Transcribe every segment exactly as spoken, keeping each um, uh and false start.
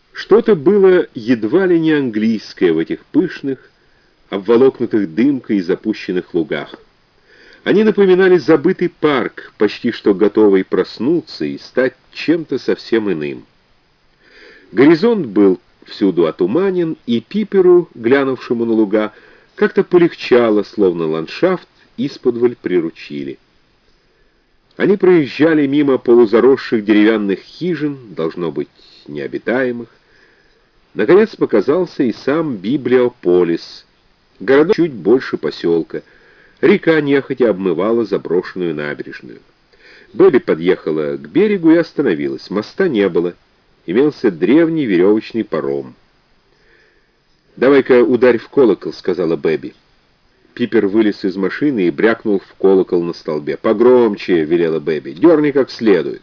Что-то было едва ли не английское в этих пышных, обволокнутых дымкой и запущенных лугах. Они напоминали забытый парк, почти что готовый проснуться и стать чем-то совсем иным. Горизонт был всюду отуманен, и Пиперу, глянувшему на луга, как-то полегчало, словно ландшафт исподволь приручили. Они проезжали мимо полузаросших деревянных хижин, должно быть, необитаемых. Наконец показался и сам Библиополис, городок чуть больше поселка. Река нехотя обмывала заброшенную набережную. Бэби подъехала к берегу и остановилась. Моста не было. Имелся древний веревочный паром. «Давай-ка ударь в колокол», — сказала Бэби. Пипер вылез из машины и брякнул в колокол на столбе. «Погромче», — велела Бэби, — «дерни как следует».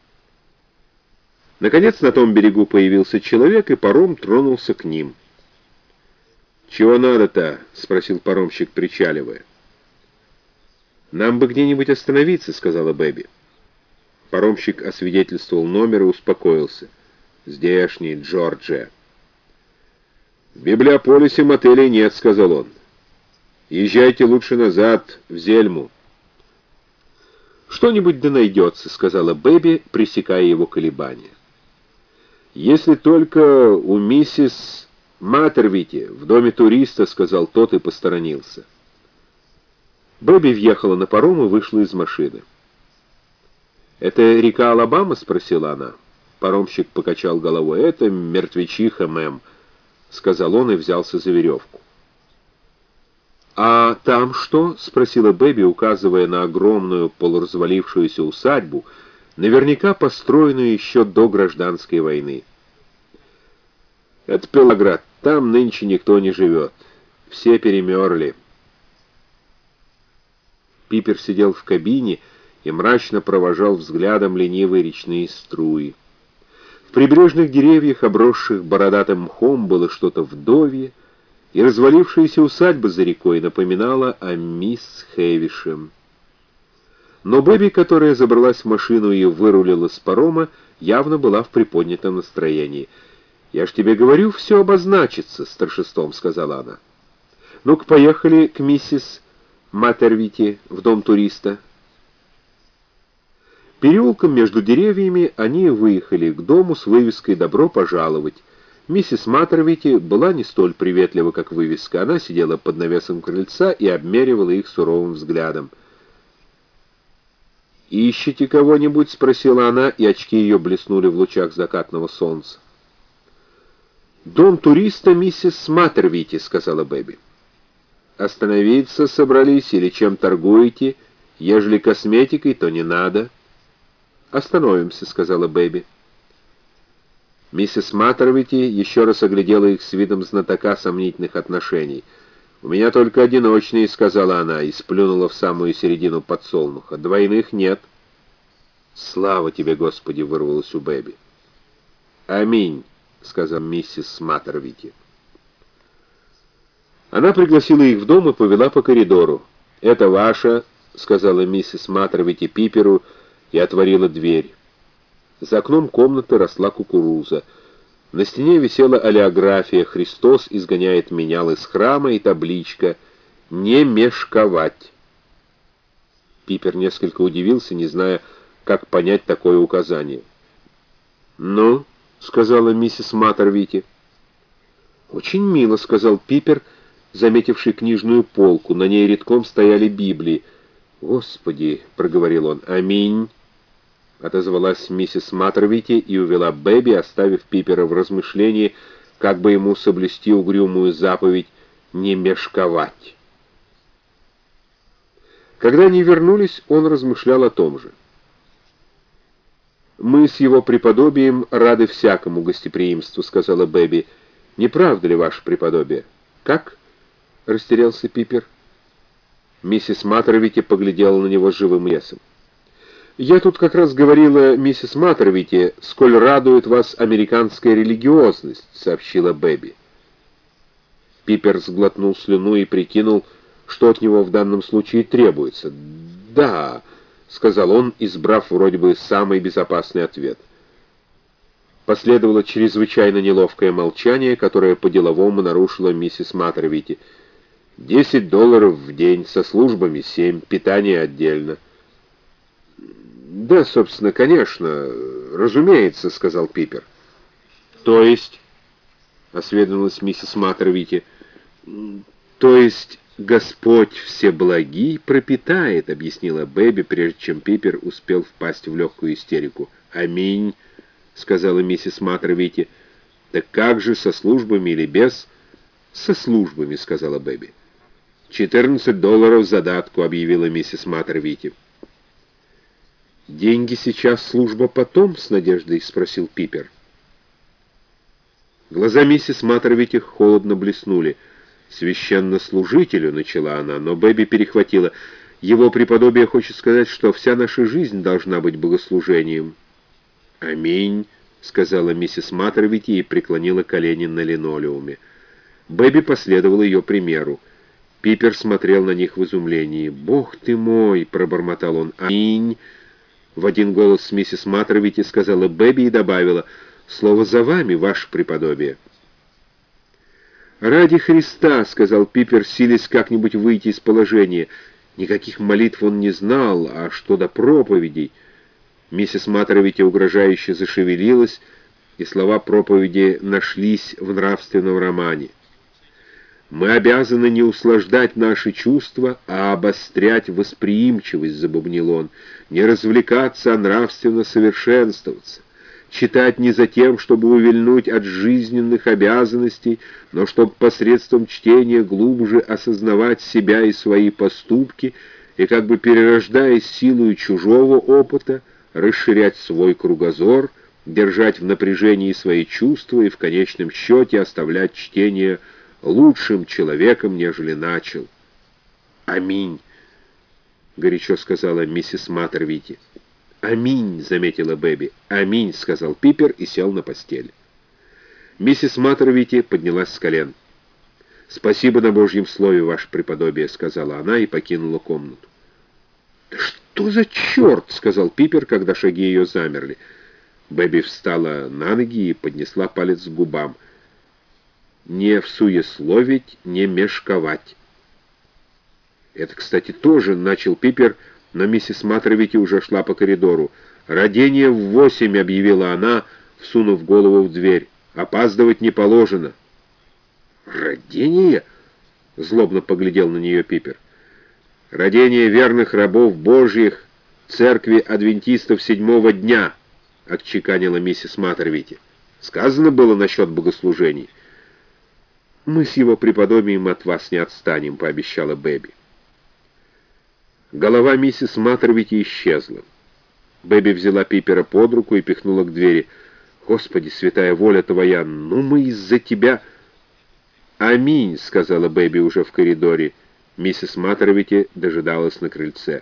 Наконец на том берегу появился человек, и паром тронулся к ним. «Чего надо-то?» — спросил паромщик, причаливая. «Нам бы где-нибудь остановиться», — сказала Бэби. Паромщик освидетельствовал номер и успокоился. «Здешний, Джорджия». «В Библиополисе мотелей нет», — сказал он. «Езжайте лучше назад, в Зельму». «Что-нибудь да найдется», — сказала Бэби, пресекая его колебания. «Если только у миссис Маттервити в доме туриста», — сказал тот и посторонился. Бэби въехала на паром и вышла из машины. «Это река Алабама?» — спросила она. Паромщик покачал головой. «Это мертвечиха, мэм», — сказал он и взялся за веревку. «А там что?» — спросила Бэби, указывая на огромную полуразвалившуюся усадьбу, наверняка построенную еще до гражданской войны. «Это Пелаград. Там нынче никто не живет. Все перемерли». Пипер сидел в кабине и мрачно провожал взглядом ленивые речные струи. В прибрежных деревьях, обросших бородатым мхом, было что-то вдовье, и развалившаяся усадьба за рекой напоминала о мисс Хэвишем. Но Бэби, которая забралась в машину и вырулила с парома, явно была в приподнятом настроении. «Я ж тебе говорю, все обозначится», — с торжеством сказала она. «Ну-ка, поехали к миссис Маттервити в дом туриста». Переулком между деревьями они выехали к дому с вывеской «Добро пожаловать». Миссис Маттервити была не столь приветлива, как вывеска. Она сидела под навесом крыльца и обмеривала их суровым взглядом. «Ищете кого-нибудь?» — спросила она, и очки ее блеснули в лучах закатного солнца. «Дом туриста миссис Маттервити», — сказала Бэби. «Остановиться собрались или чем торгуете? Ежели косметикой, то не надо». «Остановимся», — сказала Бэби. Миссис Маттервити еще раз оглядела их с видом знатока сомнительных отношений. «У меня только одиночные», — сказала она, и сплюнула в самую середину подсолнуха. «Двойных нет». «Слава тебе, Господи!» — вырвалось у Бэби. «Аминь», — сказала миссис Маттервити. Она пригласила их в дом и повела по коридору. «Это ваша», — сказала миссис Маттервити Пиперу и отворила дверь. За окном комнаты росла кукуруза. На стене висела олеография «Христос изгоняет менял из храма» и табличка «Не мешковать». Пипер несколько удивился, не зная, как понять такое указание. «Ну», — сказала миссис Маттервити. «Очень мило», — сказал Пипер, заметивший книжную полку. На ней редком стояли Библии. «Господи», — проговорил он, — «аминь», — отозвалась миссис Маттервити и увела Бэби, оставив Пипера в размышлении, как бы ему соблюсти угрюмую заповедь «не мешковать». Когда они вернулись, он размышлял о том же. «Мы с его преподобием рады всякому гостеприимству», — сказала Бэби. «Не правда ли, ваше преподобие?» «Как?» — растерялся Пипер. Миссис Маттервити поглядела на него с живым лесом. «Я тут как раз говорила миссис Маттервити, сколь радует вас американская религиозность», — сообщила Бэби. Пипер сглотнул слюну и прикинул, что от него в данном случае требуется. «Да», — сказал он, избрав вроде бы самый безопасный ответ. Последовало чрезвычайно неловкое молчание, которое по-деловому нарушила миссис Маттервити. «Десять долларов в день, со службами семь, питание отдельно». «Да, собственно, конечно, разумеется», — сказал Пипер. «То есть?» — осведомилась миссис Маттервити. «То есть Господь Всеблагий пропитает», — объяснила Бэби, прежде чем Пипер успел впасть в легкую истерику. «Аминь», — сказала миссис Маттервити. «Так как же, со службами или без?» «Со службами», — сказала Бэби. «Четырнадцать долларов задатку», — объявила миссис Маттервити. «Деньги сейчас, служба потом?» — с надеждой спросил Пипер. Глаза миссис Маттервити холодно блеснули. «Священнослужителю», — начала она, но Бэби перехватила. «Его преподобие хочет сказать, что вся наша жизнь должна быть богослужением». «Аминь», — сказала миссис Маттервити и преклонила колени на линолеуме. Бэби последовала ее примеру. Пипер смотрел на них в изумлении. «Бог ты мой!» — пробормотал он. «Аминь!» В один голос с миссис Маттервити сказала Бэби и добавила: «Слово за вами, ваше преподобие». «Ради Христа», — сказал Пипер, силясь как-нибудь выйти из положения. Никаких молитв он не знал, а что до проповедей? Миссис Маттервити угрожающе зашевелилась, и слова проповеди нашлись в нравственном романе. «Мы обязаны не услаждать наши чувства, а обострять восприимчивость», — забубнил он, «не развлекаться, а нравственно совершенствоваться, читать не за тем, чтобы увильнуть от жизненных обязанностей, но чтобы посредством чтения глубже осознавать себя и свои поступки и, как бы перерождаясь силою чужого опыта, расширять свой кругозор, держать в напряжении свои чувства и в конечном счете оставлять чтение лучшим человеком, нежели начал». «Аминь», — горячо сказала миссис Маттервити. «Аминь», — заметила Бэби. «Аминь», — сказал Пипер и сел на постель. Миссис Маттервити поднялась с колен. «Спасибо на Божьем слове, ваше преподобие», — сказала она и покинула комнату. «Да что за черт?» — сказал Пипер, когда шаги ее замерли. Бэби встала на ноги и поднесла палец к губам. «Не всуесловить, не мешковать». «Это, кстати, тоже», — начал Пипер, но миссис Маттервити уже шла по коридору. «Родение в восемь», — объявила она, всунув голову в дверь. «Опаздывать не положено». «Родение?» — злобно поглядел на нее Пипер. «Родение верных рабов Божьих церкви адвентистов седьмого дня», — отчеканила миссис Маттервити. «Сказано было насчет богослужений». «Мы с его преподобием от вас не отстанем», — пообещала Бэби. Голова миссис Маттервити исчезла. Бэби взяла Пипера под руку и пихнула к двери. «Господи, святая воля твоя, ну мы из-за тебя...» «Аминь», — сказала Бэби уже в коридоре. Миссис Маттервити дожидалась на крыльце.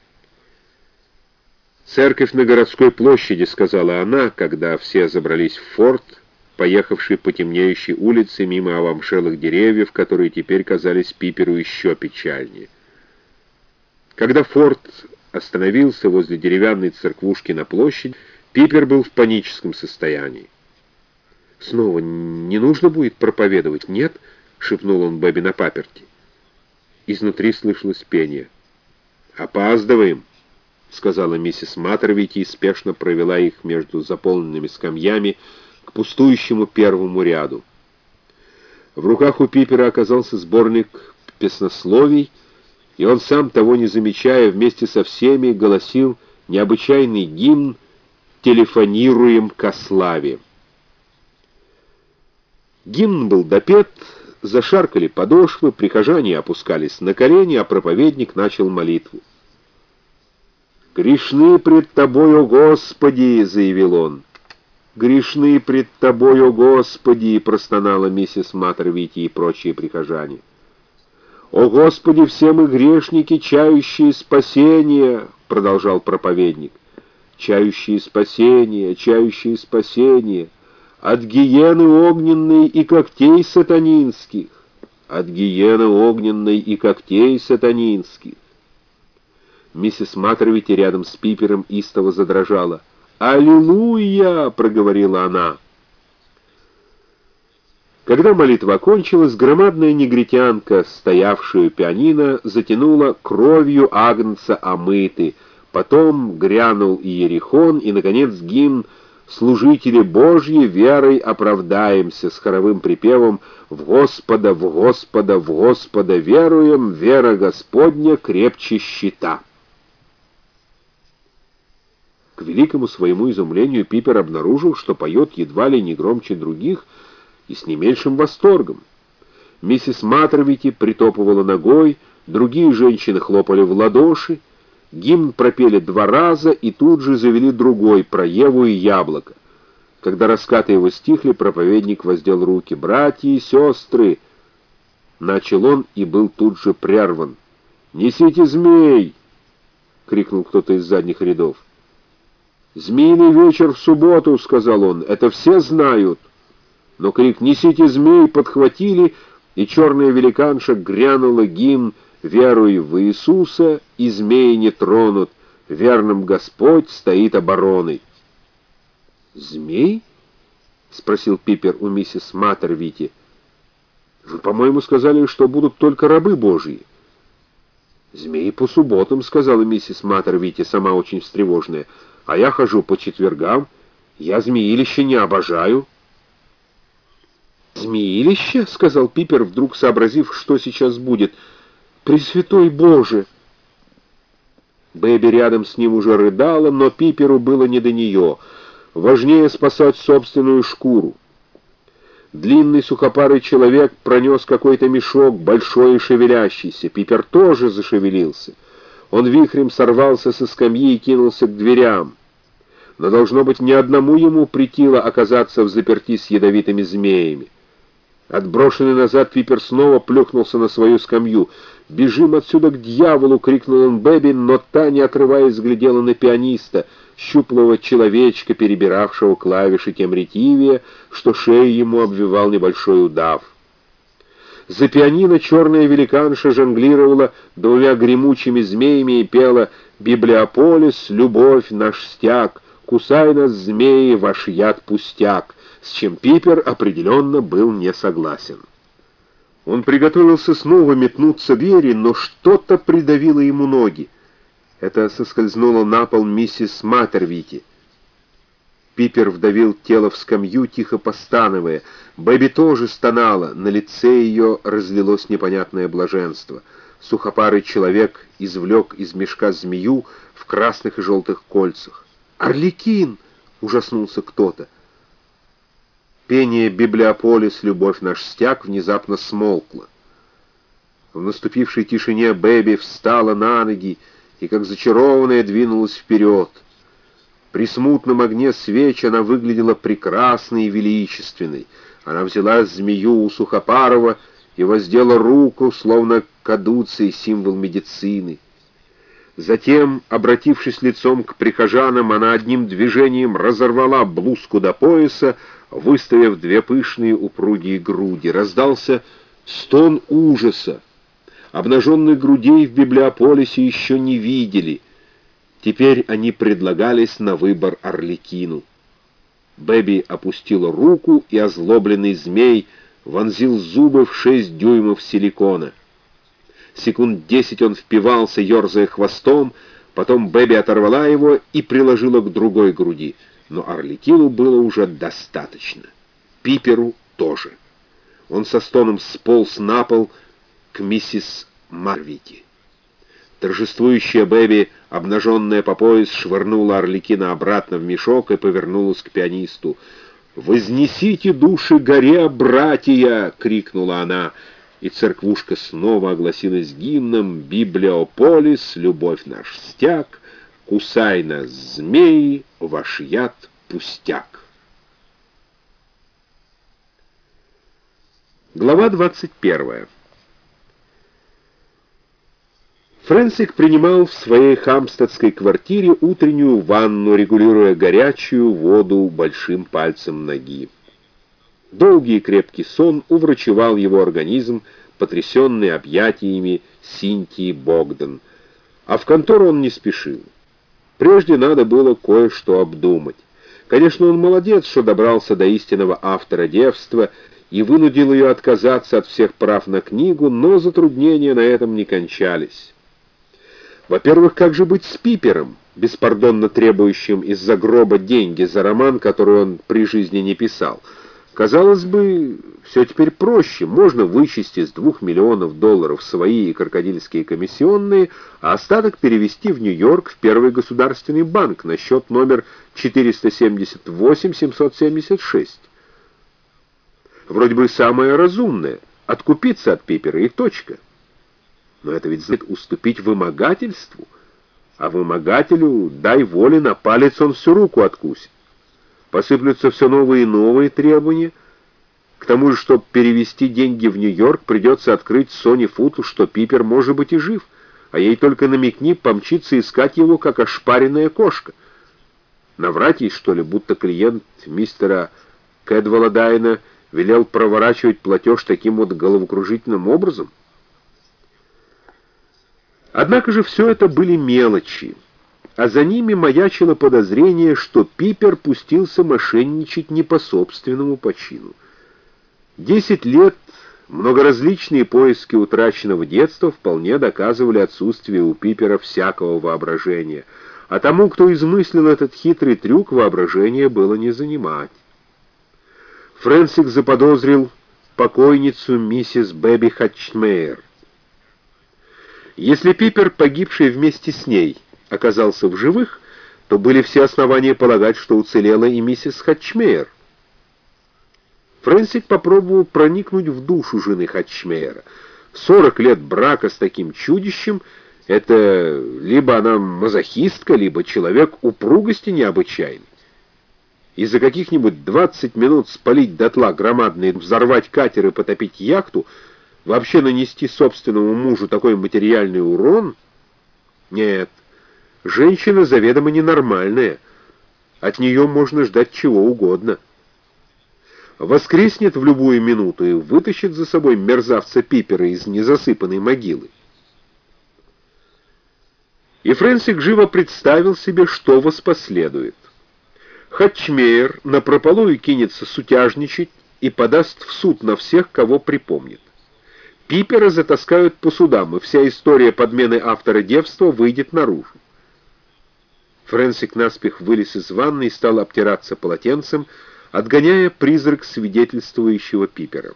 «Церковь на городской площади», — сказала она, когда все забрались в форт, поехавший по темнеющей улице мимо овамшелых деревьев, которые теперь казались Пиперу еще печальнее. Когда форт остановился возле деревянной церквушки на площади, Пипер был в паническом состоянии. «Снова не нужно будет проповедовать, нет?» — шепнул он Бэби на паперти. Изнутри слышалось пение. «Опаздываем», — сказала миссис Маттервити и спешно провела их между заполненными скамьями к пустующему первому ряду. В руках у Пипера оказался сборник песнословий, и он, сам того не замечая, вместе со всеми голосил необычайный гимн «Телефонируем ко славе». Гимн был допет, зашаркали подошвы, прихожане опускались на колени, а проповедник начал молитву. «Грешны пред Тобой, о Господи!» — заявил он. «Грешны пред Тобой, о Господи!» — простонала миссис Маттервити и прочие прихожане. «О Господи, все мы грешники, чающие спасения!» — продолжал проповедник. «Чающие спасения, чающие спасения! От гиены огненной и когтей сатанинских! От гиены огненной и когтей сатанинских!» Миссис Маттервити рядом с Пипером истово задрожала. «Аллилуйя!» — проговорила она. Когда молитва окончилась, громадная негритянка, стоявшая у пианино, затянула «Кровью Агнца омыты», потом грянул Иерихон, и, наконец, гимн «Служители Божьи, верой оправдаемся» с хоровым припевом «В Господа, в Господа, в Господа веруем, вера Господня крепче щита». К великому своему изумлению Пипер обнаружил, что поет едва ли не громче других и с не меньшим восторгом. Миссис Маттервити притопывала ногой, другие женщины хлопали в ладоши, гимн пропели два раза и тут же завели другой, про Еву и яблоко. Когда раскаты его стихли, проповедник воздел руки. «Братья и сестры!» — начал он и был тут же прерван. «Несите змей!» — крикнул кто-то из задних рядов. «Змеиный вечер в субботу», — сказал он, — «это все знают». Но крик «Несите змей!» подхватили, и черная великанша грянула гимн «Веруй в Иисуса, и змеи не тронут, верным Господь стоит обороной». «Змей?» — спросил Пипер у миссис Маттервити. «Вы, по-моему, сказали, что будут только рабы Божьи». «Змеи по субботам», — сказала миссис Маттервити, сама очень встревоженная. «А я хожу по четвергам. Я змеилище не обожаю». «Змеилище?» — сказал Пипер, вдруг сообразив, что сейчас будет. «Пресвятой Боже!» Бэби рядом с ним уже рыдала, но Пиперу было не до нее. Важнее спасать собственную шкуру. Длинный сухопарый человек пронес какой-то мешок, большой и шевелящийся. Пипер тоже зашевелился. Он вихрем сорвался со скамьи и кинулся к дверям. Но, должно быть, ни одному ему претило оказаться взаперти с ядовитыми змеями. Отброшенный назад, Пипер снова плюхнулся на свою скамью. «Бежим отсюда к дьяволу!» — крикнул он Бэби, но та, не отрываясь, глядела на пианиста, щуплого человечка, перебиравшего клавиши тем ретивее, что шею ему обвивал небольшой удав. За пианино черная великанша жонглировала двумя гремучими змеями и пела «Библиополис, любовь наш стяг, кусай нас, змеи, ваш яд пустяк», с чем Пипер определенно был не согласен. Он приготовился снова метнуться к двери, но что-то придавило ему ноги. Это соскользнуло на пол миссис Маттервити. Пипер вдавил тело в скамью, тихо постановая. Бэби тоже стонала, на лице ее разлилось непонятное блаженство. Сухопарый человек извлек из мешка змею в красных и желтых кольцах. «Арлекин!» — ужаснулся кто-то. Пение «Библиополис, любовь наш стяг» внезапно смолкло. В наступившей тишине Бэби встала на ноги и, как зачарованная, двинулась вперед. При смутном огне свеч она выглядела прекрасной и величественной. Она взяла змею у Сухопарова и воздела руку, словно кадуций, символ медицины. Затем, обратившись лицом к прихожанам, она одним движением разорвала блузку до пояса, выставив две пышные упругие груди. Раздался стон ужаса. Обнаженных грудей в Библиополисе еще не видели. Теперь они предлагались на выбор Арлекину. Бэби опустила руку, и озлобленный змей вонзил зубы в шесть дюймов силикона. Секунд десять он впивался, ерзая хвостом, потом Бэби оторвала его и приложила к другой груди. Но Арлекину было уже достаточно. Пиперу тоже. Он со стоном сполз на пол к миссис Маттервити. Торжествующая Бэби, обнаженная по пояс, швырнула Арлекина обратно в мешок и повернулась к пианисту. «Вознесите души горе, братья!» — крикнула она, и церквушка снова огласилась гимном «Библиополис, любовь наш стяг, кусай нас, змеи, ваш яд пустяк». Глава двадцать первая. Фрэнсик принимал в своей хамстедской квартире утреннюю ванну, регулируя горячую воду большим пальцем ноги. Долгий и крепкий сон уврачевал его организм, потрясенный объятиями Синтии Богдан, а в контору он не спешил. Прежде надо было кое-что обдумать. Конечно, он молодец, что добрался до истинного автора девства и вынудил ее отказаться от всех прав на книгу, но затруднения на этом не кончались. Во-первых, как же быть с Пипером, беспардонно требующим из-за гроба деньги за роман, который он при жизни не писал? Казалось бы, все теперь проще. Можно вычесть из двух миллионов долларов свои и крокодильские комиссионные, а остаток перевести в Нью-Йорк в Первый государственный банк на счет номер четыреста семьдесят восемь семьсот семьдесят шесть. Вроде бы самое разумное — откупиться от Пипера и точка. Но это ведь значит уступить вымогательству, а вымогателю дай воли, на палец он всю руку откусит. Посыплются все новые и новые требования. К тому же, чтобы перевести деньги в Нью-Йорк, придется открыть Соне Футу, что Пипер может быть и жив, а ей только намекни, помчиться искать его, как ошпаренная кошка. Наврать ей, что ли, будто клиент мистера Кэдвелла Дайна велел проворачивать платеж таким вот головокружительным образом? Однако же все это были мелочи, а за ними маячило подозрение, что Пипер пустился мошенничать не по собственному почину. Десять лет многоразличные поиски утраченного детства вполне доказывали отсутствие у Пипера всякого воображения, а тому, кто измыслил этот хитрый трюк, воображение было не занимать. Фрэнсик заподозрил покойницу миссис Бэби Хатчмейер. Если Пипер, погибший вместе с ней, оказался в живых, то были все основания полагать, что уцелела и миссис Хатчмейер. Фрэнсик попробовал проникнуть в душу жены Хатчмейера. Сорок лет брака с таким чудищем — это либо она мазохистка, либо человек упругости необычайный. И за каких-нибудь двадцать минут спалить дотла громадный, взорвать катер и потопить яхту, вообще нанести собственному мужу такой материальный урон? Нет, женщина заведомо ненормальная. От нее можно ждать чего угодно. Воскреснет в любую минуту и вытащит за собой мерзавца Пипера из незасыпанной могилы. И Фрэнсик живо представил себе, что воспоследует. Хатчмейер напропалую кинется сутяжничать и подаст в суд на всех, кого припомнит. Пипера затаскают по судам, и вся история подмены автора девства выйдет наружу. Фрэнсик наспех вылез из ванны и стал обтираться полотенцем, отгоняя призрак свидетельствующего Пипера.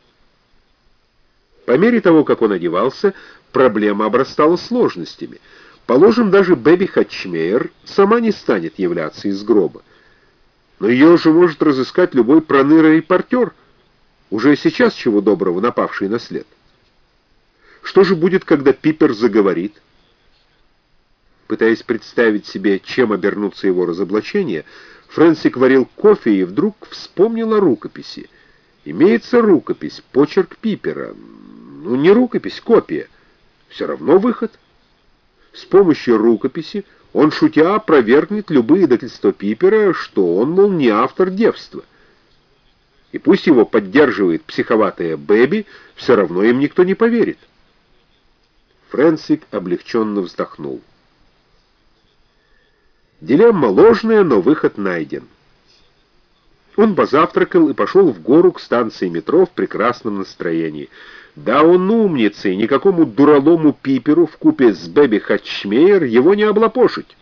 По мере того, как он одевался, проблема обрастала сложностями. Положим, даже Бэби Хатчмейер сама не станет являться из гроба. Но ее же может разыскать любой проныра-репортер, уже сейчас, чего доброго, напавший на след. Что же будет, когда Пипер заговорит? Пытаясь представить себе, чем обернутся его разоблачения, Фрэнсик варил кофе и вдруг вспомнил о рукописи. Имеется рукопись, почерк Пипера. Ну, не рукопись, копия. Все равно выход. С помощью рукописи он, шутя, опровергнет любые доказательства Пипера, что он, мол, не автор девства. И пусть его поддерживает психоватая Бэби, все равно им никто не поверит. Фрэнсик облегченно вздохнул. Дилемма ложная, но выход найден. Он позавтракал и пошел в гору к станции метро в прекрасном настроении. Да он умница, и никакому дуралому Пиперу вкупе с Бэби Хатчмейер его не облапошить.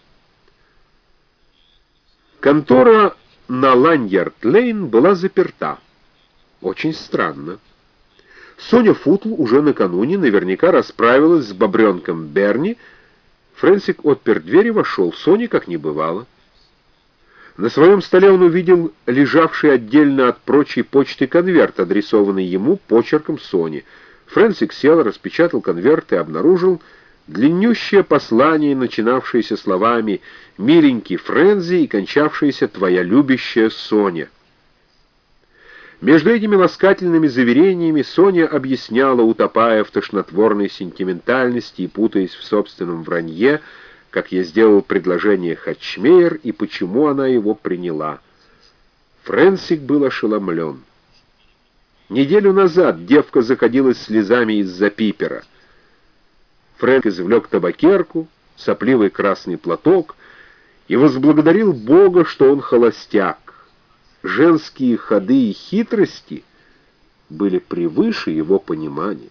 Контора на Ланьярд-Лейн была заперта. Очень странно. Соня Футл уже накануне наверняка расправилась с бобренком Берни. Фрэнсик отпер дверь и вошел. Сони как не бывало. На своем столе он увидел лежавший отдельно от прочей почты конверт, адресованный ему почерком Сони. Фрэнсик сел, распечатал конверт и обнаружил длиннющее послание, начинавшееся словами «Миленький Фрэнзи» и кончавшееся «Твоя любящая Соня». Между этими ласкательными заверениями Соня объясняла, утопая в тошнотворной сентиментальности и путаясь в собственном вранье, как ей сделал предложение Хатчмейер и почему она его приняла. Фрэнсик был ошеломлен. Неделю назад девка заходилась слезами из-за Пипера. Фрэнк извлек табакерку, сопливый красный платок и возблагодарил Бога, что он холостяк. Женские ходы и хитрости были превыше его понимания.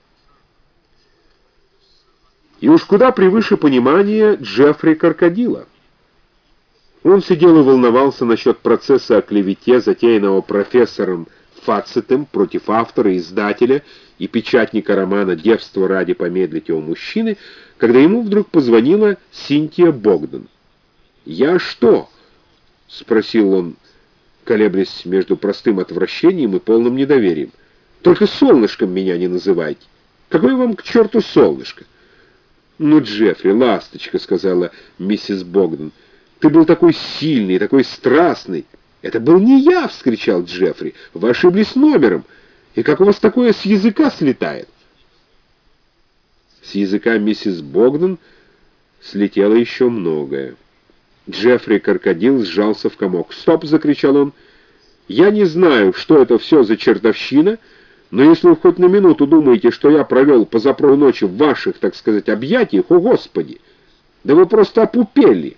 И уж куда превыше понимания Джеффри Крокодила. Он сидел и волновался насчет процесса о клевете, затеянного профессором Фацитом против автора, издателя и печатника романа «Девство ради помедлить его мужчины», когда ему вдруг позвонила Синтия Богдан. «Я что?» — спросил он, колеблясь между простым отвращением и полным недоверием. «Только солнышком меня не называйте. Какое вам к черту солнышко?» «Ну, Джеффри, ласточка», — сказала миссис Богдан, — «ты был такой сильный, такой страстный». «Это был не я!» — вскричал Джеффри. «Вы ошиблись номером. И как у вас такое с языка слетает?» С языка миссис Богдан слетело еще многое. Джеффри Крокодил сжался в комок. «Стоп!» — закричал он. «Я не знаю, что это все за чертовщина, но если вы хоть на минуту думаете, что я провел позапрошлой ночи в ваших, так сказать, объятиях, о Господи! Да вы просто опупели!»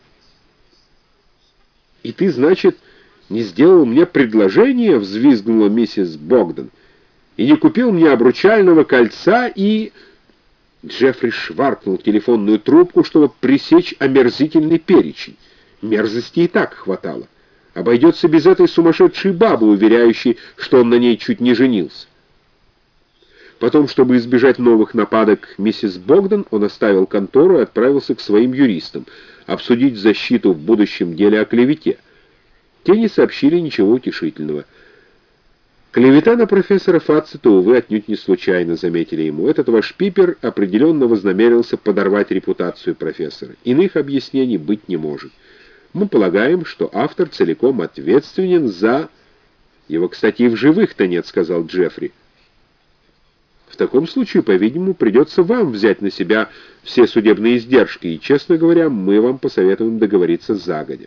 «И ты, значит, не сделал мне предложение?» — взвизгнула миссис Богдан. «И не купил мне обручального кольца и...» Джеффри шваркнул телефонную трубку, чтобы пресечь омерзительный перечень. Мерзости и так хватало. Обойдется без этой сумасшедшей бабы, уверяющей, что он на ней чуть не женился. Потом, чтобы избежать новых нападок миссис Богдан, он оставил контору и отправился к своим юристам обсудить защиту в будущем деле о клевете. Те не сообщили ничего утешительного. «Клевета на профессора Фацита, увы, отнюдь не случайно», — заметили ему. «Этот ваш Пипер определенно вознамерился подорвать репутацию профессора. Иных объяснений быть не может. Мы полагаем, что автор целиком ответственен за...» «Его, кстати, и в живых-то нет», — сказал Джеффри. «В таком случае, по-видимому, придется вам взять на себя все судебные издержки, и, честно говоря, мы вам посоветуем договориться загодя».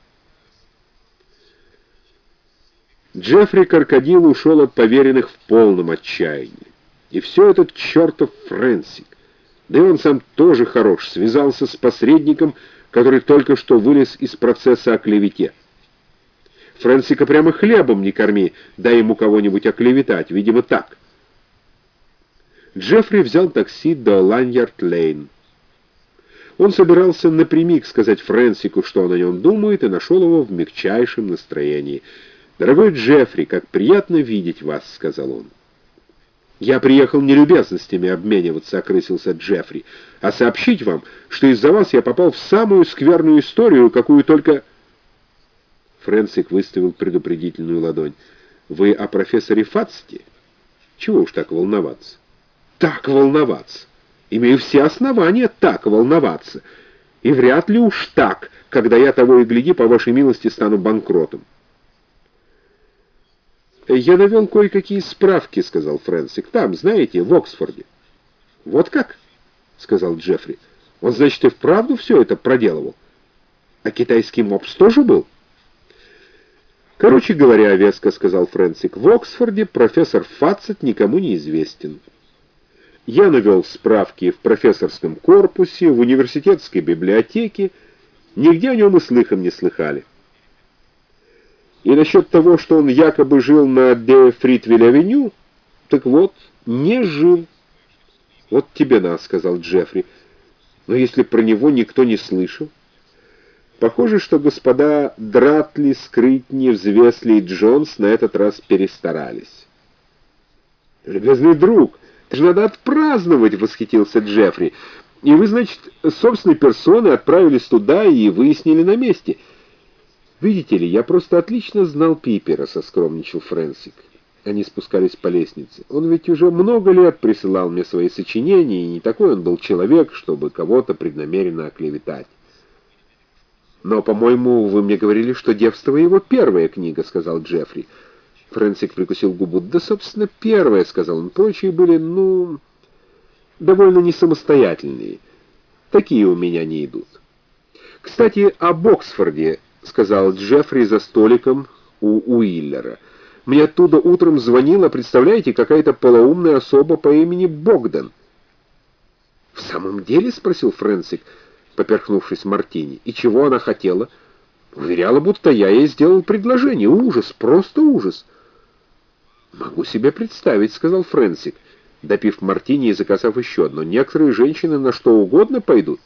Джеффри Крокодил ушел от поверенных в полном отчаянии. И все этот чертов Фрэнсик. Да и он сам тоже хорош, связался с посредником, который только что вылез из процесса о клевете. Фрэнсика прямо хлебом не корми, дай ему кого-нибудь оклеветать, видимо, так. Джеффри взял такси до Ланьярд-Лейн. Он собирался напрямик сказать Фрэнсику, что он о нем думает, и нашел его в мягчайшем настроении. «Дорогой Джеффри, как приятно видеть вас», — сказал он. «Я приехал не любезностями обмениваться», — окрысился Джеффри, «а сообщить вам, что из-за вас я попал в самую скверную историю, какую только...» Фрэнсик выставил предупредительную ладонь. «Вы о профессоре Фаците? Чего уж так волноваться?» «Так волноваться! Имею все основания так волноваться. И вряд ли уж так, когда я того и гляди, по вашей милости, стану банкротом». «Я навел кое-какие справки», — сказал Фрэнсик. «Там, знаете, в Оксфорде». «Вот как?» — сказал Джеффри. «Он, значит, и вправду все это проделывал? А китайский мопс тоже был?» «Короче говоря, — веско сказал Фрэнсик, — в Оксфорде профессор Фацит никому не известен. Я навел справки в профессорском корпусе, в университетской библиотеке. Нигде о нем и слыхом не слыхали. И насчет того, что он якобы жил на де Фритвиль-авеню, так вот, не жил». «Вот тебе на», — сказал Джеффри. «Но если про него никто не слышал...» Похоже, что господа Дратли, Скрытни, Взвесли и Джонс на этот раз перестарались. «Любезный друг, это же надо отпраздновать!» — восхитился Джеффри. «И вы, значит, собственной персоной отправились туда и выяснили на месте...» «Видите ли, я просто отлично знал Пипера», — соскромничал Фрэнсик. Они спускались по лестнице. «Он ведь уже много лет присылал мне свои сочинения, и не такой он был человек, чтобы кого-то преднамеренно оклеветать». «Но, по-моему, вы мне говорили, что «Девство» — его первая книга», — сказал Джеффри. Фрэнсик прикусил губу. «Да, собственно, первая», — сказал он. «Прочие были, ну, довольно не самостоятельные. Такие у меня не идут». «Кстати, об Оксфорде», — сказал Джеффри за столиком у Уиллера. «Мне оттуда утром звонила, представляете, какая-то полоумная особа по имени Богдан». «В самом деле?» — спросил Фрэнсик. поперхнувшись мартини. «И чего она хотела?» «Уверяла, будто я ей сделал предложение. Ужас, просто ужас!» «Могу себе представить», — сказал Фрэнсик, допив мартини и заказав еще одно. «Некоторые женщины на что угодно пойдут».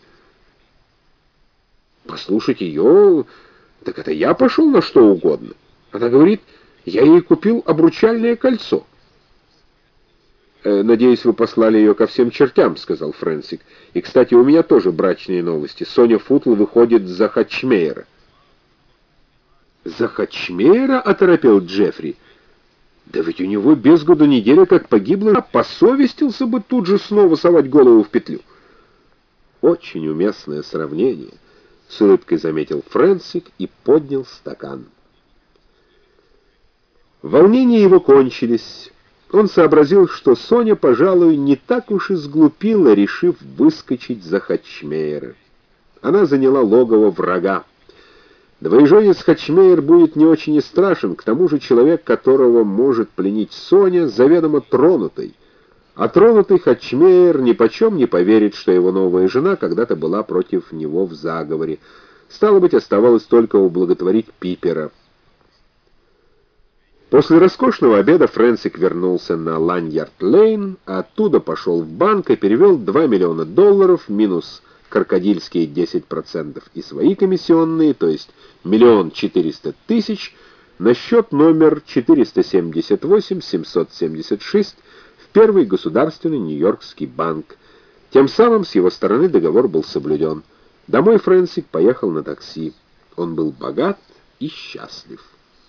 «Послушать ее, так это я пошел на что угодно. Она говорит, я ей купил обручальное кольцо». «Надеюсь, вы послали ее ко всем чертям», — сказал Фрэнсик. «И, кстати, у меня тоже брачные новости. Соня Футл выходит за Хатчмейера». «За Хатчмейера?» — оторопел Джеффри. «Да ведь у него без году неделя как погибла, посовестился бы тут же снова совать голову в петлю». «Очень уместное сравнение», — с улыбкой заметил Фрэнсик и поднял стакан. Волнения его кончились. Он сообразил, что Соня, пожалуй, не так уж и сглупила, решив выскочить за Хатчмейера. Она заняла логово врага. Двоеженец Хатчмейер будет не очень и страшен, к тому же человек, которого может пленить Соня, заведомо тронутый. А тронутый Хатчмейер нипочем не поверит, что его новая жена когда-то была против него в заговоре. Стало быть, оставалось только ублаготворить Пипера. После роскошного обеда Фрэнсик вернулся на Ланьярд-Лейн, а оттуда пошел в банк и перевел два миллиона долларов минус крокодильские десять процентов и свои комиссионные, то есть миллион четыреста тысяч, на счет номер четыреста семьдесят восемь семьсот семьдесят шесть в Первый государственный Нью-Йоркский банк. Тем самым с его стороны договор был соблюден. Домой Фрэнсик поехал на такси. Он был богат и счастлив.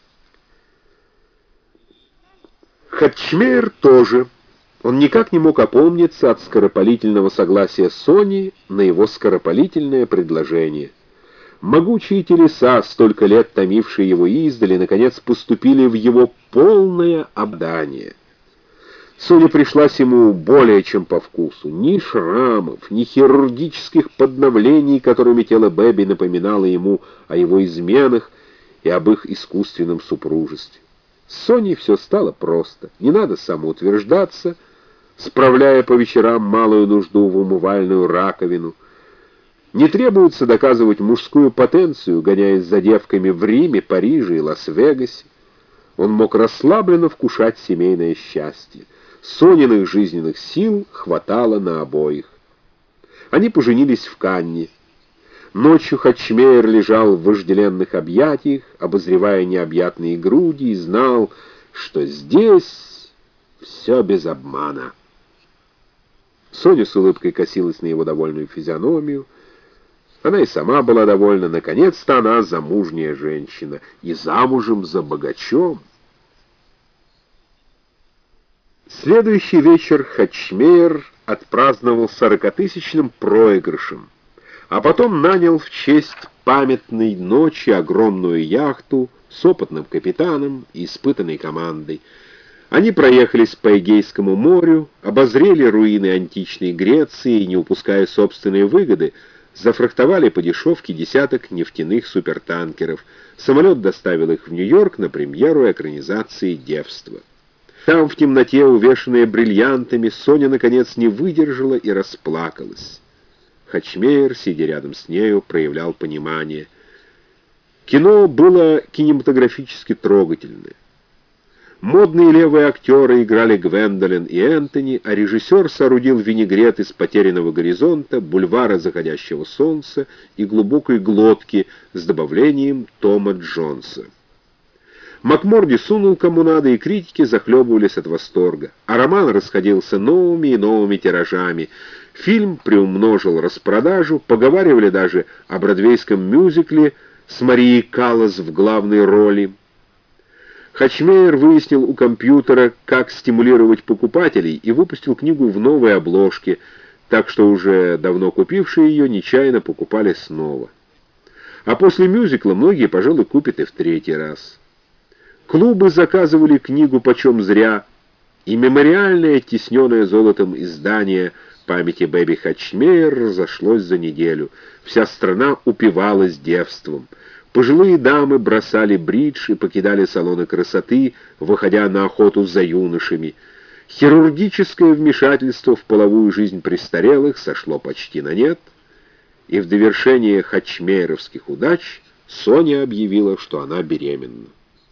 Хатчмейер тоже. Он никак не мог опомниться от скоропалительного согласия Сони на его скоропалительное предложение. Могучие телеса, столько лет томившие его издали, наконец поступили в его полное обладание. Соня пришлась ему более чем по вкусу. Ни шрамов, ни хирургических подновлений, которыми тело Бэби напоминало ему о его изменах и об их искусственном супружестве. С Соней все стало просто. Не надо самоутверждаться, справляя по вечерам малую нужду в умывальную раковину. Не требуется доказывать мужскую потенцию, гоняясь за девками в Риме, Париже и Лас-Вегасе. Он мог расслабленно вкушать семейное счастье. Сониных жизненных сил хватало на обоих. Они поженились в Канне. Ночью Хатчмейер лежал в вожделенных объятиях, обозревая необъятные груди, и знал, что здесь все без обмана. Соня с улыбкой косилась на его довольную физиономию. Она и сама была довольна. Наконец-то она замужняя женщина, и замужем за богачом. Следующий вечер Хатчмейер отпраздновал сорокатысячным проигрышем, а потом нанял в честь памятной ночи огромную яхту с опытным капитаном и испытанной командой. Они проехались по Эгейскому морю, обозрели руины античной Греции и, не упуская собственные выгоды, зафрахтовали по дешевке десяток нефтяных супертанкеров. Самолет доставил их в Нью-Йорк на премьеру экранизации «Девства». Там, в темноте, увешанная бриллиантами, Соня, наконец, не выдержала и расплакалась. Хатчмейер, сидя рядом с нею, проявлял понимание. Кино было кинематографически трогательное. Модные левые актеры играли Гвендолин и Энтони, а режиссер соорудил винегрет из «Потерянного горизонта», «Бульвара заходящего солнца» и «Глубокой глотки» с добавлением Тома Джонса. Макморди сунул кому надо, и критики захлебывались от восторга. А роман расходился новыми и новыми тиражами. Фильм приумножил распродажу, поговаривали даже о бродвейском мюзикле с Марией Каллас в главной роли. Хатчмейер выяснил у компьютера, как стимулировать покупателей, и выпустил книгу в новой обложке, так что уже давно купившие ее нечаянно покупали снова. А после мюзикла многие, пожалуй, купят и в третий раз. Клубы заказывали книгу почем зря, и мемориальное, оттесненное золотом издание памяти Бэби Хатчмейер разошлось за неделю. Вся страна упивалась девством. Пожилые дамы бросали бридж и покидали салоны красоты, выходя на охоту за юношами. Хирургическое вмешательство в половую жизнь престарелых сошло почти на нет. И в довершение хачмейровских удач Соня объявила, что она беременна.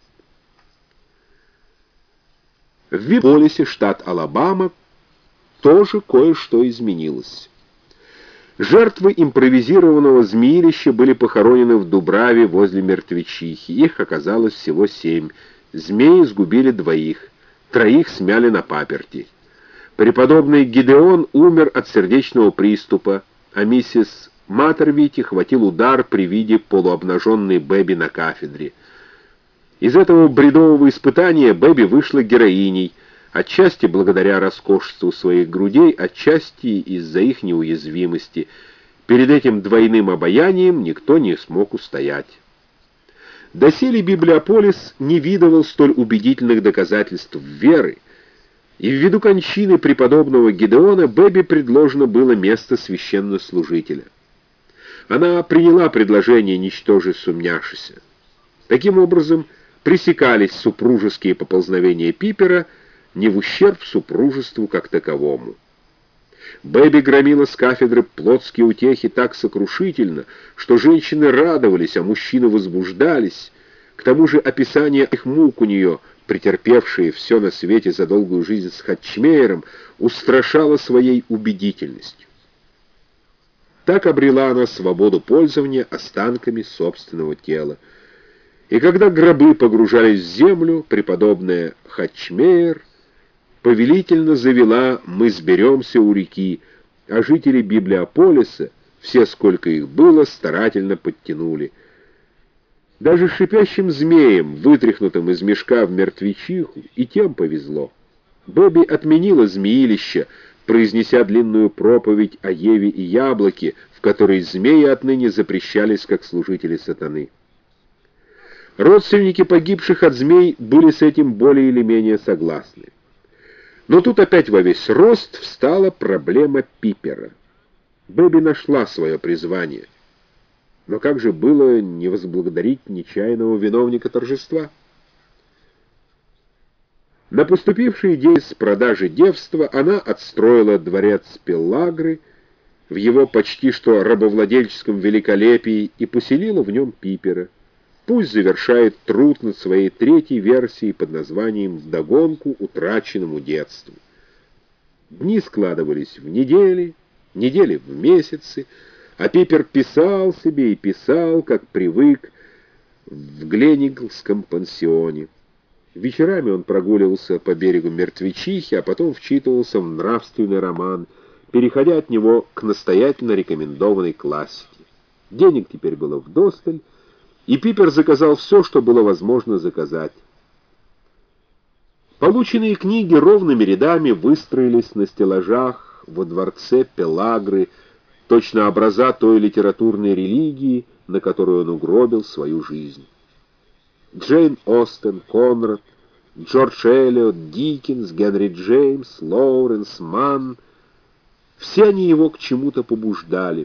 В Виполисе, штат Алабама, тоже кое-что изменилось. Жертвы импровизированного змеилища были похоронены в Дубраве возле Мертвечихи. Их оказалось всего семь. Змеи сгубили двоих, троих смяли на паперти. Преподобный Гидеон умер от сердечного приступа, а миссис Маттервити хватил удар при виде полуобнаженной Бэби на кафедре. Из этого бредового испытания Бэби вышла героиней, отчасти благодаря роскошеству своих грудей, отчасти из-за их неуязвимости. Перед этим двойным обаянием никто не смог устоять. Доселе Библиополис не видывал столь убедительных доказательств веры, и ввиду кончины преподобного Гидеона Бэби предложено было место священнослужителя. Она приняла предложение, ничтоже сумняшися. Таким образом, пресекались супружеские поползновения Пипера не в ущерб супружеству как таковому. Бэби громила с кафедры плотские утехи так сокрушительно, что женщины радовались, а мужчины возбуждались. К тому же описание их мук у нее, претерпевшие все на свете за долгую жизнь с Хатчмейером, устрашало своей убедительностью. Так обрела она свободу пользования останками собственного тела. И когда гробы погружались в землю, преподобная Хатчмейер повелительно завела: «Мы сберемся у реки», а жители Библиополиса, все, сколько их было, старательно подтянули. Даже шипящим змеям, вытряхнутым из мешка в Мертвечиху, и тем повезло. Бэби отменила змеилище, произнеся длинную проповедь о Еве и яблоке, в которой змеи отныне запрещались как служители сатаны. Родственники погибших от змей были с этим более или менее согласны. Но тут опять во весь рост встала проблема Пипера. Бэби нашла свое призвание. Но как же было не возблагодарить нечаянного виновника торжества? На поступившей идее с продажи девства она отстроила дворец Пелагры в его почти что рабовладельческом великолепии и поселила в нем Пипера. Пусть завершает труд над своей третьей версией под названием «Вдогонку утраченному детству». Дни складывались в недели, недели в месяцы, а Пипер писал себе и писал, как привык, в Глениглском пансионе. Вечерами он прогуливался по берегу Мертвечихи, а потом вчитывался в нравственный роман, переходя от него к настоятельно рекомендованной классике. Денег теперь было вдосталь, и Пипер заказал все, что было возможно заказать. Полученные книги ровными рядами выстроились на стеллажах во дворце Пелагры, точно образа той литературной религии, на которую он угробил свою жизнь. Джейн Остен, Конрад, Джордж Эллиот, Диккенс, Генри Джеймс, Лоуренс Манн — все они его к чему-то побуждали.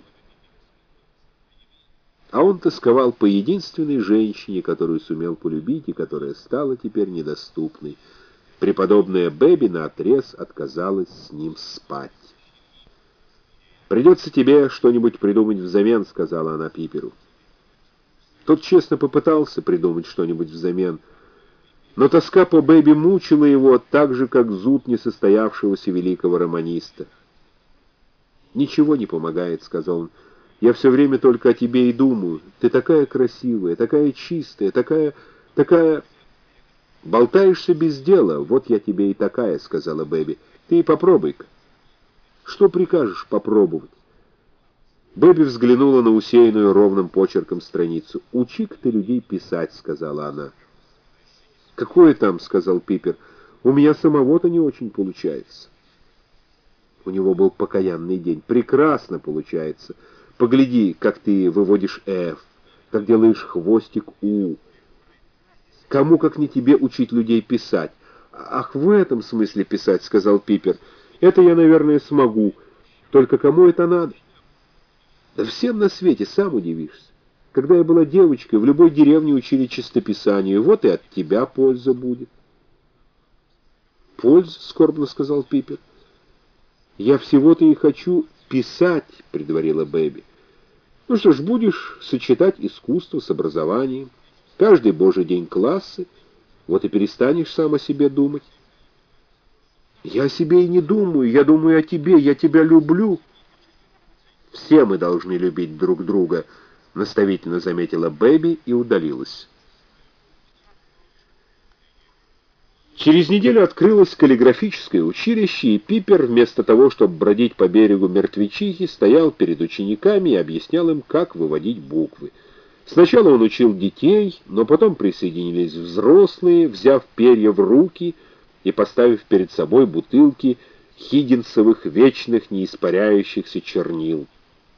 А он тосковал по единственной женщине, которую сумел полюбить и которая стала теперь недоступной. Преподобная Бэби наотрез отказалась с ним спать. «Придется тебе что-нибудь придумать взамен», — сказала она Пиперу. Тот честно попытался придумать что-нибудь взамен, но тоска по Бэби мучила его так же, как зуд несостоявшегося великого романиста. «Ничего не помогает», — сказал он. «Я все время только о тебе и думаю. Ты такая красивая, такая чистая, такая... такая...» «Болтаешься без дела, вот я тебе и такая», — сказала Бэби. «Ты и попробуй-ка». «Что прикажешь попробовать?» Бэби взглянула на усеянную ровным почерком страницу. «Учи-ка ты людей писать», — сказала она. «Какое там?» — сказал Пипер. «У меня самого-то не очень получается». У него был покаянный день. «Прекрасно получается. Погляди, как ты выводишь «Ф», как делаешь хвостик «У». Кому, как не тебе, учить людей писать?» «Ах, в этом смысле писать», — сказал Пипер. «Это я, наверное, смогу. Только кому это надо?» «Да всем на свете, сам удивишься. Когда я была девочкой, в любой деревне учили чистописанию. Вот и от тебя польза будет». «Польза?» — скорбно сказал Пипер. «Я всего-то и хочу писать», — предварила Бэби. Ну что ж, будешь сочетать искусство с образованием. Каждый божий день классы, вот и перестанешь сам о себе думать. Я о себе и не думаю, я думаю о тебе, я тебя люблю. Все мы должны любить друг друга, наставительно заметила Бэби и удалилась. Через неделю открылось каллиграфическое училище, и Пипер, вместо того, чтобы бродить по берегу Мертвечихи, стоял перед учениками и объяснял им, как выводить буквы. Сначала он учил детей, но потом присоединились взрослые, взяв перья в руки и поставив перед собой бутылки хиггинсовых вечных неиспаряющихся чернил.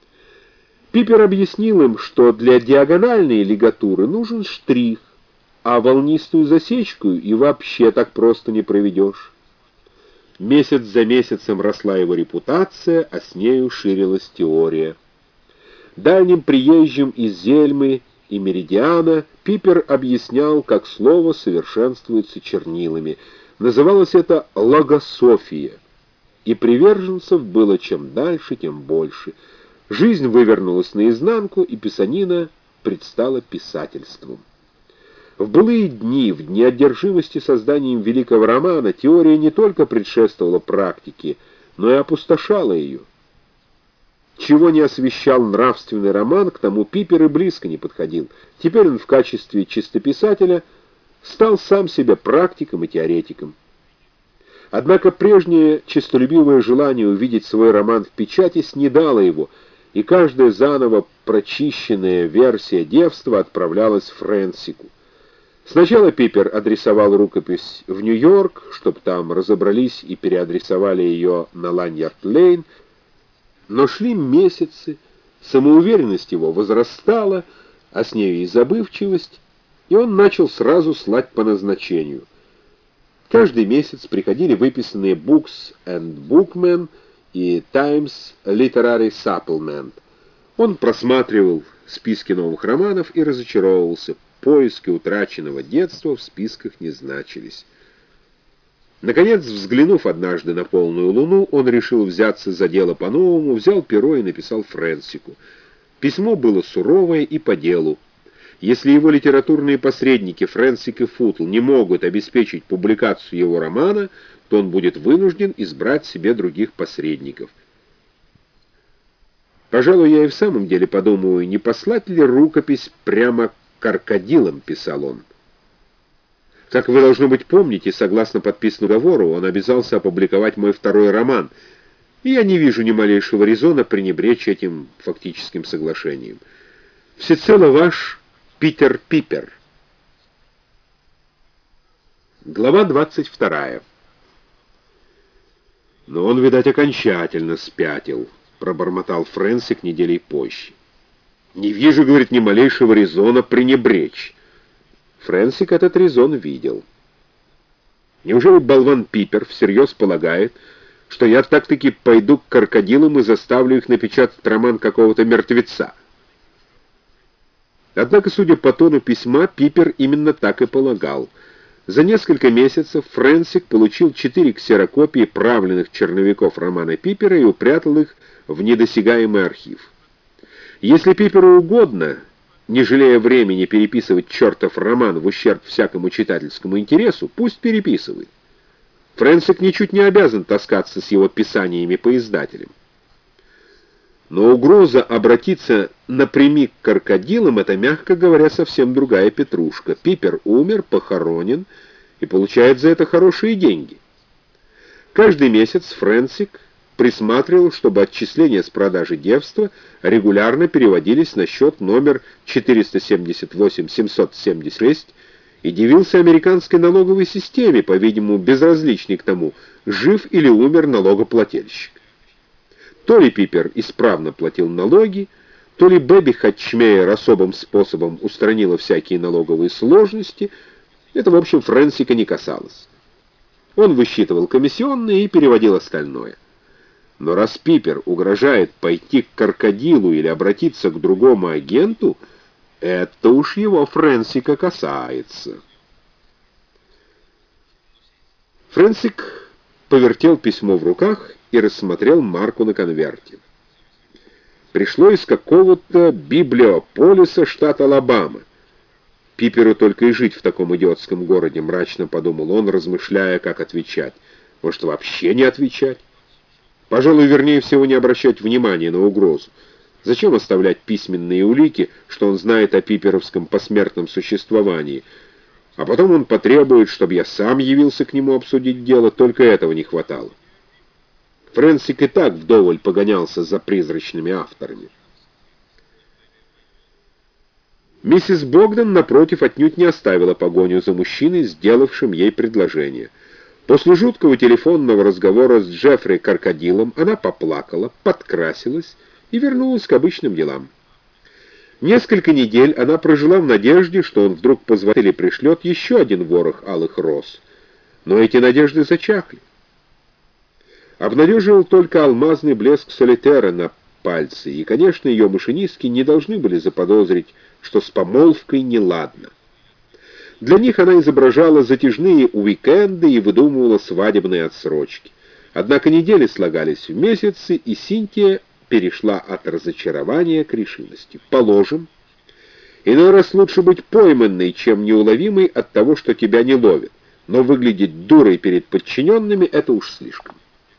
Пипер объяснил им, что для диагональной лигатуры нужен штрих, а волнистую засечку и вообще так просто не проведешь. Месяц за месяцем росла его репутация, а с нею ширилась теория. Дальним приезжим из Зельмы и Меридиана Пипер объяснял, как слово совершенствуется чернилами. Называлось это логософия, и приверженцев было чем дальше, тем больше. Жизнь вывернулась наизнанку, и писанина предстала писательством. В былые дни, в дни одержимости созданием великого романа, теория не только предшествовала практике, но и опустошала ее. Чего не освещал нравственный роман, к тому Пипер и близко не подходил. Теперь он в качестве чистописателя стал сам себе практиком и теоретиком. Однако прежнее честолюбивое желание увидеть свой роман в печати снедало его, и каждая заново прочищенная версия девства отправлялась Фрэнсику. Сначала Пипер адресовал рукопись в Нью-Йорк, чтобы там разобрались и переадресовали ее на Ланьярд-Лейн, но шли месяцы, самоуверенность его возрастала, а с нею и забывчивость, и он начал сразу слать по назначению. Каждый месяц приходили выписанные Books and Bookmen и Times Literary Supplement. Он просматривал списки новых романов и разочаровывался. Поиски утраченного детства в списках не значились. Наконец, взглянув однажды на полную луну, он решил взяться за дело по-новому, взял перо и написал Фрэнсику. Письмо было суровое и по делу. Если его литературные посредники Фрэнсик и Футл не могут обеспечить публикацию его романа, то он будет вынужден избрать себе других посредников. «Пожалуй, я и в самом деле подумаю, не послать ли рукопись прямо крокодилам», — писал он. Как вы, должно быть, помните, согласно подписанному договору, он обязался опубликовать мой второй роман, и я не вижу ни малейшего резона пренебречь этим фактическим соглашением. Всецело ваш Питер Пипер. Глава двадцать вторая. «Но он, видать, окончательно спятил», — пробормотал Фрэнсик неделей позже. «Не вижу, — говорит, — ни малейшего резона пренебречь». Фрэнсик этот резон видел. «Неужели болван Пипер всерьез полагает, что я так-таки пойду к крокодилам и заставлю их напечатать роман какого-то мертвеца?» Однако, судя по тону письма, Пипер именно так и полагал. За несколько месяцев Фрэнсик получил четыре ксерокопии правленных черновиков романа Пипера и упрятал их в недосягаемый архив. Если Пиперу угодно, не жалея времени переписывать чертов роман в ущерб всякому читательскому интересу, пусть переписывает. Фрэнсик ничуть не обязан таскаться с его писаниями по издателям. Но угроза обратиться напрямик к крокодилам — это, мягко говоря, совсем другая петрушка. Пипер умер, похоронен и получает за это хорошие деньги. Каждый месяц Фрэнсик присматривал, чтобы отчисления с продажи девства регулярно переводились на счет номер четыреста семьдесят восемь семьсот семьдесят шесть и дивился американской налоговой системе, по-видимому, безразличный к тому, жив или умер налогоплательщик. То ли Пипер исправно платил налоги, то ли Бэби Хатчмейер особым способом устранила всякие налоговые сложности. Это, в общем, Фрэнсика не касалось. Он высчитывал комиссионные и переводил остальное. Но раз Пипер угрожает пойти к крокодилу или обратиться к другому агенту, это уж его Фрэнсика касается. Фрэнсик повертел письмо в руках и рассмотрел марку на конверте. пришло из какого-то библиополиса, штата Алабама. Пиперу только и жить в таком идиотском городе, мрачно подумал он, размышляя, как отвечать. Может, вообще не отвечать? Пожалуй, вернее всего, не обращать внимания на угрозу. Зачем оставлять письменные улики, что он знает о пиперовском посмертном существовании? А потом он потребует, чтобы я сам явился к нему обсудить дело, только этого не хватало. Фрэнсик и так вдоволь погонялся за призрачными авторами. Миссис Богдан, напротив, отнюдь не оставила погоню за мужчиной, сделавшим ей предложение. После жуткого телефонного разговора с Джеффри Крокодилом она поплакала, подкрасилась и вернулась к обычным делам. Несколько недель она прожила в надежде, что он вдруг позвонит или пришлет еще один ворох алых роз. Но эти надежды зачахли. Обнадеживал только алмазный блеск солитера на пальце, и, конечно, ее машинистки не должны были заподозрить, что с помолвкой неладно. Для них она изображала затяжные уикенды и выдумывала свадебные отсрочки. Однако недели слагались в месяцы, и Синтия перешла от разочарования к решимости. Положим, иной раз лучше быть пойманной, чем неуловимой от того, что тебя не ловят, но выглядеть дурой перед подчиненными — это уж слишком.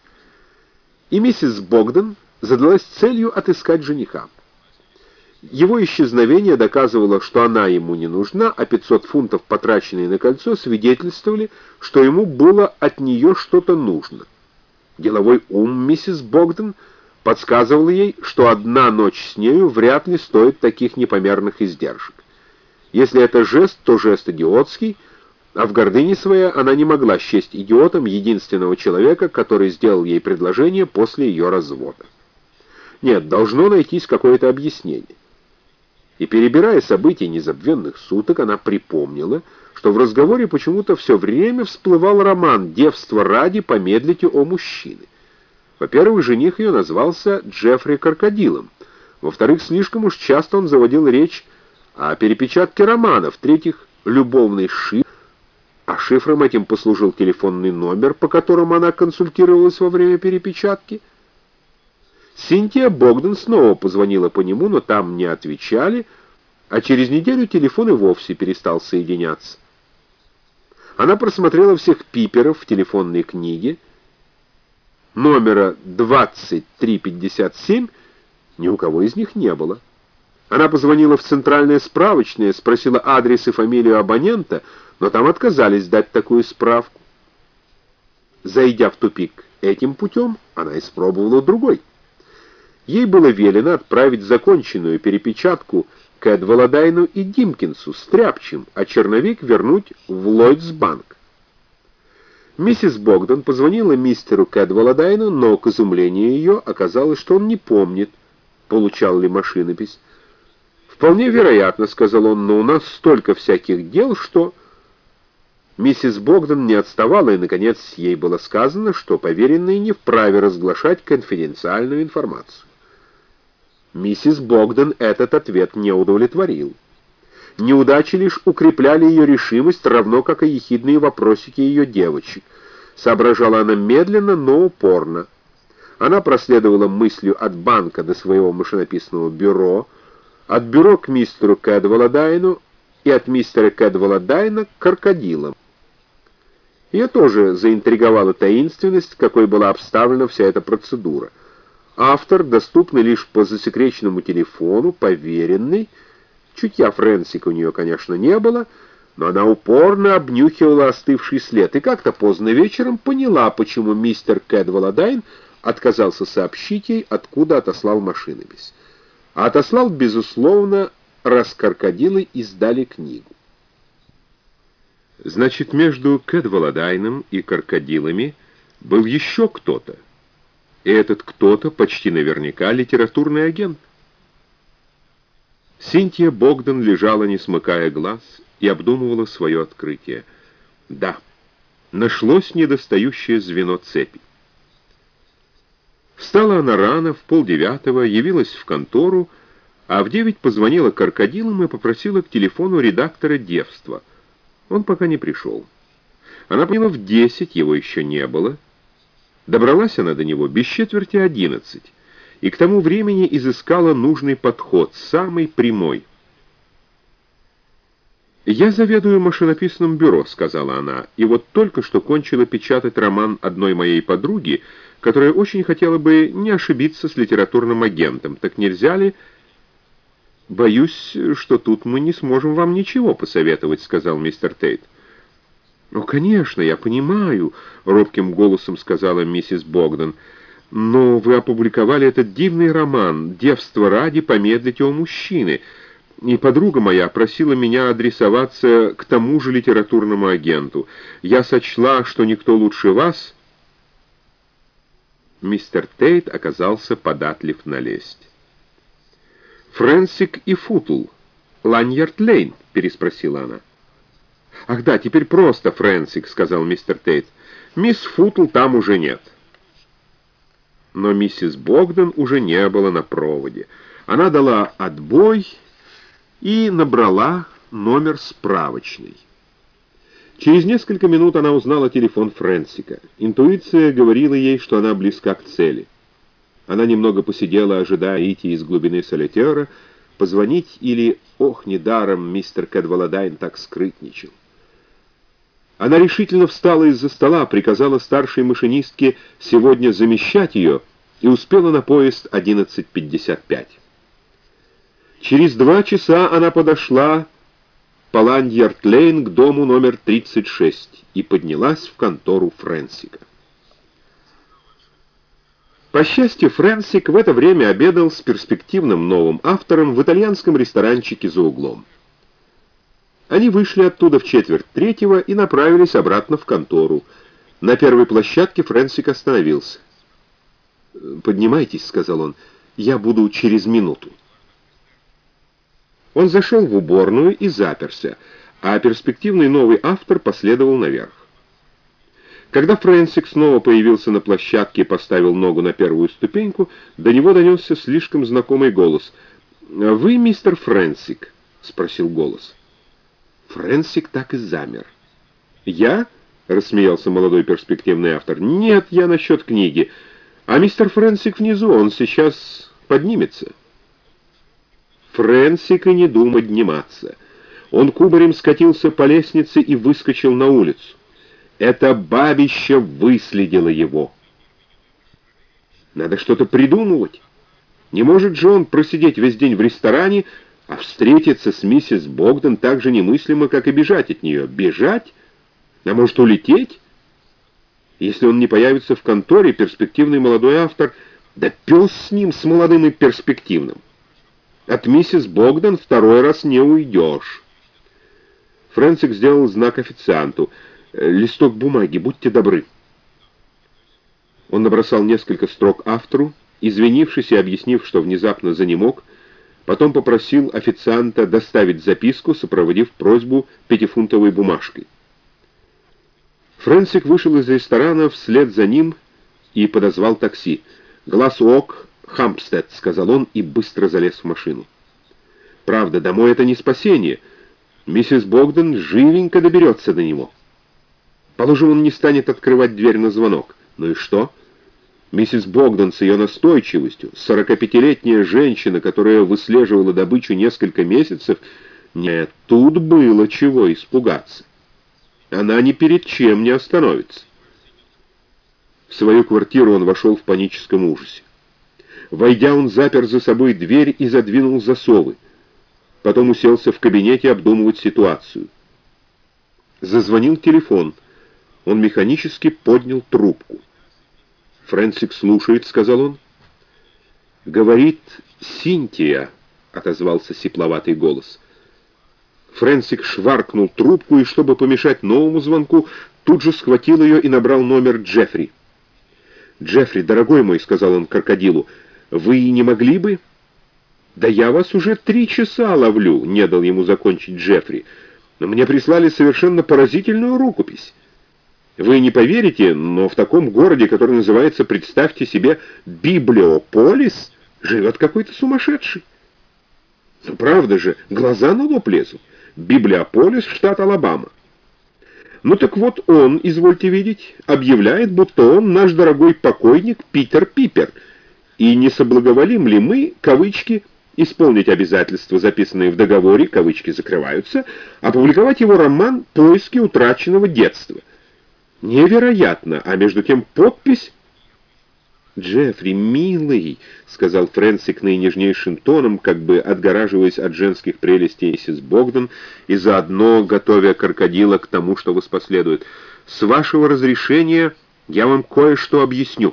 И миссис Богдан задалась целью отыскать жениха. Его исчезновение доказывало, что она ему не нужна, а пятьсот фунтов, потраченные на кольцо, свидетельствовали, что ему было от нее что-то нужно. Деловой ум миссис Богдан подсказывал ей, что одна ночь с нею вряд ли стоит таких непомерных издержек. Если это жест, то жест идиотский, а в гордыне своей она не могла счесть идиотом единственного человека, который сделал ей предложение после ее развода. Нет, должно найтись какое-то объяснение. И, перебирая события незабвенных суток, она припомнила, что в разговоре почему-то все время всплывал роман «Девство ради, помедлите о мужчины». Во-первых, жених ее назвался Джеффри Крокодилом. Во-вторых, слишком уж часто он заводил речь о перепечатке романа. В-третьих, любовный шифр, а шифром этим послужил телефонный номер, по которому она консультировалась во время перепечатки. Синтия Богдан снова позвонила по нему, но там не отвечали, а через неделю телефон и вовсе перестал соединяться. Она просмотрела всех пиперов в телефонной книге. Номера двадцать три пятьдесят семь ни у кого из них не было. Она позвонила в центральное справочное, спросила адрес и фамилию абонента, но там отказались дать такую справку. Зайдя в тупик этим путем, она испробовала другой. Ей было велено отправить законченную перепечатку Кэдваладайну и Димкинсу стряпчим, а черновик вернуть в Ллойдсбанк. Миссис Богдан позвонила мистеру Кэдваладайну, но, к изумлению ее, оказалось, что он не помнит, получал ли машинопись. «Вполне вероятно», — сказал он, — «но у нас столько всяких дел, что...» Миссис Богдан не отставала, и, наконец, ей было сказано, что поверенные не вправе разглашать конфиденциальную информацию. Миссис Богдан этот ответ не удовлетворил. Неудачи лишь укрепляли ее решимость, равно как и ехидные вопросики ее девочек. Соображала она медленно, но упорно. Она проследовала мыслью от банка до своего машинописного бюро, от бюро к мистеру Кэдваладайну и от мистера Кэдваладайна к крокодилам. Ее тоже заинтриговала таинственность, какой была обставлена вся эта процедура. Автор, доступный лишь по засекреченному телефону, поверенный. Чутья Фрэнсика у нее, конечно, не было, но она упорно обнюхивала остывший след и как-то поздно вечером поняла, почему мистер Кэдваладайн отказался сообщить ей, откуда отослал машинопись. А отослал, безусловно, раз крокодилы издали книгу. Значит, между Кэдваладайном и крокодилами был еще кто-то. И этот кто-то почти наверняка литературный агент. Синтия Богдан лежала, не смыкая глаз, и обдумывала свое открытие. Да, нашлось недостающее звено цепи. Встала она рано, в полдевятого, явилась в контору, а в девять позвонила крокодилам и попросила к телефону редактора «Девства». Он пока не пришел. Она поняла, в десять его еще не было. Добралась она до него без четверти одиннадцать, и к тому времени изыскала нужный подход, самый прямой. «Я заведую машинописным бюро», — сказала она, — «и вот только что кончила печатать роман одной моей подруги, которая очень хотела бы не ошибиться с литературным агентом. Так нельзя ли?» «Боюсь, что тут мы не сможем вам ничего посоветовать», — сказал мистер Тейт. «Ну, конечно, я понимаю», — робким голосом сказала миссис Богдан. «Но вы опубликовали этот дивный роман «Девство ради помедлите у мужчины», и подруга моя просила меня адресоваться к тому же литературному агенту. Я сочла, что никто лучше вас...» Мистер Тейт оказался податлив на лесть. «Фрэнсик и Футл, Ланьярд-Лейн?» — переспросила она. «Ах да, теперь просто Фрэнсик», — сказал мистер Тейт. «Мисс Футл там уже нет». Но миссис Богдан уже не было на проводе. Она дала отбой и набрала номер справочной. Через несколько минут она узнала телефон Фрэнсика. Интуиция говорила ей, что она близка к цели. Она немного посидела, ожидая идти из глубины солитера, позвонить или, ох, недаром мистер Кэдваладайн так скрытничал. Она решительно встала из-за стола, приказала старшей машинистке сегодня замещать ее и успела на поезд одиннадцать пятьдесят пять. Через два часа она подошла по Ланьярд-Лейн к дому номер тридцать шесть и поднялась в контору Фрэнсика. По счастью, Фрэнсик в это время обедал с перспективным новым автором в итальянском ресторанчике за углом. Они вышли оттуда в четверть третьего и направились обратно в контору. На первой площадке Фрэнсик остановился. «Поднимайтесь», — сказал он, — «я буду через минуту». Он зашел в уборную и заперся, а перспективный новый автор последовал наверх. Когда Фрэнсик снова появился на площадке и поставил ногу на первую ступеньку, до него донесся слишком знакомый голос. «Вы мистер Фрэнсик?» — спросил голос. Фрэнсик так и замер. «Я?» — рассмеялся молодой перспективный автор. «Нет, я насчет книги. А мистер Фрэнсик внизу, он сейчас поднимется». Фрэнсик и не думал подниматься. Он кубарем скатился по лестнице и выскочил на улицу. Это бабище выследило его. Надо что-то придумывать. Не может же он просидеть весь день в ресторане, а встретиться с миссис Богдан так же немыслимо, как и бежать от нее. Бежать? А может, улететь? Если он не появится в конторе, перспективный молодой автор, да пес с ним, с молодым и перспективным. От миссис Богдан второй раз не уйдешь. Фрэнсик сделал знак официанту. «Листок бумаги, будьте добры». Он набросал несколько строк автору, извинившись и объяснив, что внезапно занемог, потом попросил официанта доставить записку, сопроводив просьбу пятифунтовой бумажкой. Фрэнсик вышел из ресторана вслед за ним и подозвал такси. «Глаз ок, Хампстед», — сказал он и быстро залез в машину. «Правда, домой это не спасение. Миссис Богдан живенько доберется до него. Положим, он не станет открывать дверь на звонок. Ну и что? Миссис Богдан с ее настойчивостью, сорокапятилетняя женщина, которая выслеживала добычу несколько месяцев, нет, тут было чего испугаться. Она ни перед чем не остановится». В свою квартиру он вошел в паническом ужасе. Войдя, он запер за собой дверь и задвинул засовы. Потом уселся в кабинете обдумывать ситуацию. Зазвонил телефон. Он механически поднял трубку. «Фрэнсик слушает», — сказал он. «Говорит Синтия», — отозвался сипловатый голос. Фрэнсик шваркнул трубку и, чтобы помешать новому звонку, тут же схватил ее и набрал номер Джеффри. «Джеффри, дорогой мой», — сказал он крокодилу, — «вы не могли бы?» «Да я вас уже три часа ловлю», — не дал ему закончить Джеффри. «Но мне прислали совершенно поразительную рукопись. Вы не поверите, но в таком городе, который называется, представьте себе, Библиополис, живет какой-то сумасшедший. Ну, правда же, глаза на лоб лезут. Библиополис, штат Алабама. Ну так вот он, извольте видеть, объявляет, будто он наш дорогой покойник Питер Пипер, и не соблаговолим ли мы, кавычки, исполнить обязательства, записанные в договоре, кавычки закрываются, опубликовать его роман «Поиски утраченного детства». Невероятно, а между тем подпись... «Джеффри, милый», — сказал Фрэнсик наинежнейшим тоном, как бы отгораживаясь от женских прелестей миссис Богдан и заодно готовя крокодила к тому, что воспоследует, — «с вашего разрешения я вам кое-что объясню».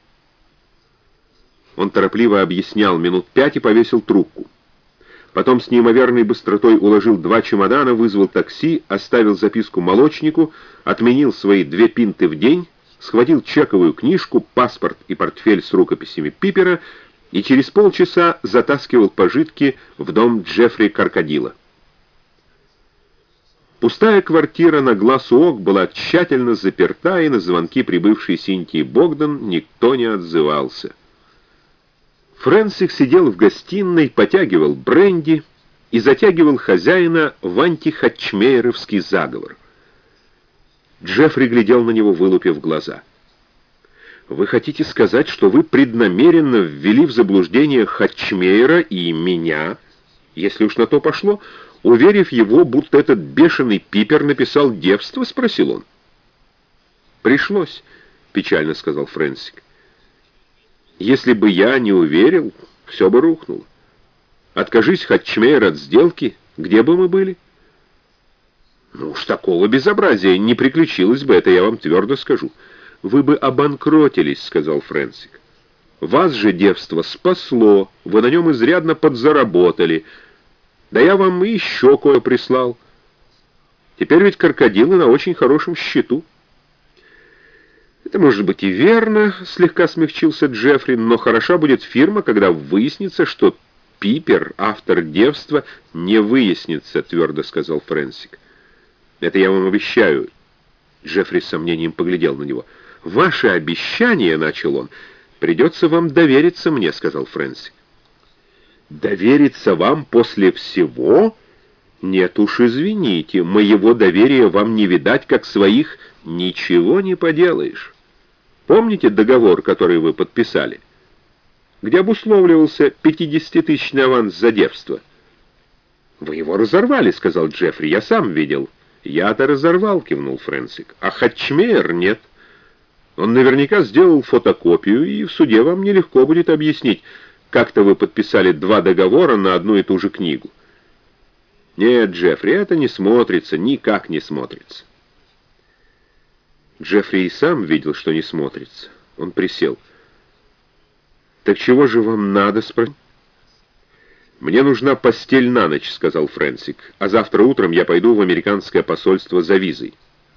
Он торопливо объяснял минут пять и повесил трубку. Потом с неимоверной быстротой уложил два чемодана, вызвал такси, оставил записку молочнику, отменил свои две пинты в день, схватил чековую книжку, паспорт и портфель с рукописями Пипера и через полчаса затаскивал пожитки в дом Джеффри Крокодила. Пустая квартира на глаз у ок была тщательно заперта, и на звонки прибывшей Синтии Богдан никто не отзывался. Фрэнсик сидел в гостиной, потягивал бренди и затягивал хозяина в антихатчмейеровский заговор. Джеффри глядел на него, вылупив глаза. «Вы хотите сказать, что вы преднамеренно ввели в заблуждение Хатчмейера и меня, если уж на то пошло, уверив его, будто этот бешеный Пипер написал девство?» — спросил он. «Пришлось», — печально сказал Фрэнсик. «Если бы я не уверил, все бы рухнуло. Откажись, Хатчмейер, от сделки, где бы мы были?» «Ну уж такого безобразия не приключилось бы, это я вам твердо скажу. Вы бы обанкротились», — сказал Фрэнсик. «Вас же девство спасло, вы на нем изрядно подзаработали. Да я вам и еще кое прислал. Теперь ведь крокодилы на очень хорошем счету». «Это может быть и верно», — слегка смягчился Джеффри, «но хороша будет фирма, когда выяснится, что Пипер, автор девства, не выяснится», — твердо сказал Фрэнсик. «Это я вам обещаю». Джеффри с сомнением поглядел на него. «Ваше обещание», — начал он. «Придется вам довериться мне», — сказал Фрэнсик. «Довериться вам после всего? Нет уж, извините, моего доверия вам не видать, как своих. Ничего не поделаешь. Помните договор, который вы подписали, где обусловливался пятидесятитысячный аванс за девство?» «Вы его разорвали», — сказал Джеффри, — «я сам видел». «Я-то разорвал», — кивнул Фрэнсик, — «а Хатчмейер нет. Он наверняка сделал фотокопию, и в суде вам нелегко будет объяснить, как-то вы подписали два договора на одну и ту же книгу». «Нет, Джеффри, это не смотрится, никак не смотрится». Джеффри и сам видел, что не смотрится. Он присел. «Так чего же вам надо?» — спросил. «Мне нужна постель на ночь», — сказал Фрэнсик, «а завтра утром я пойду в американское посольство за визой».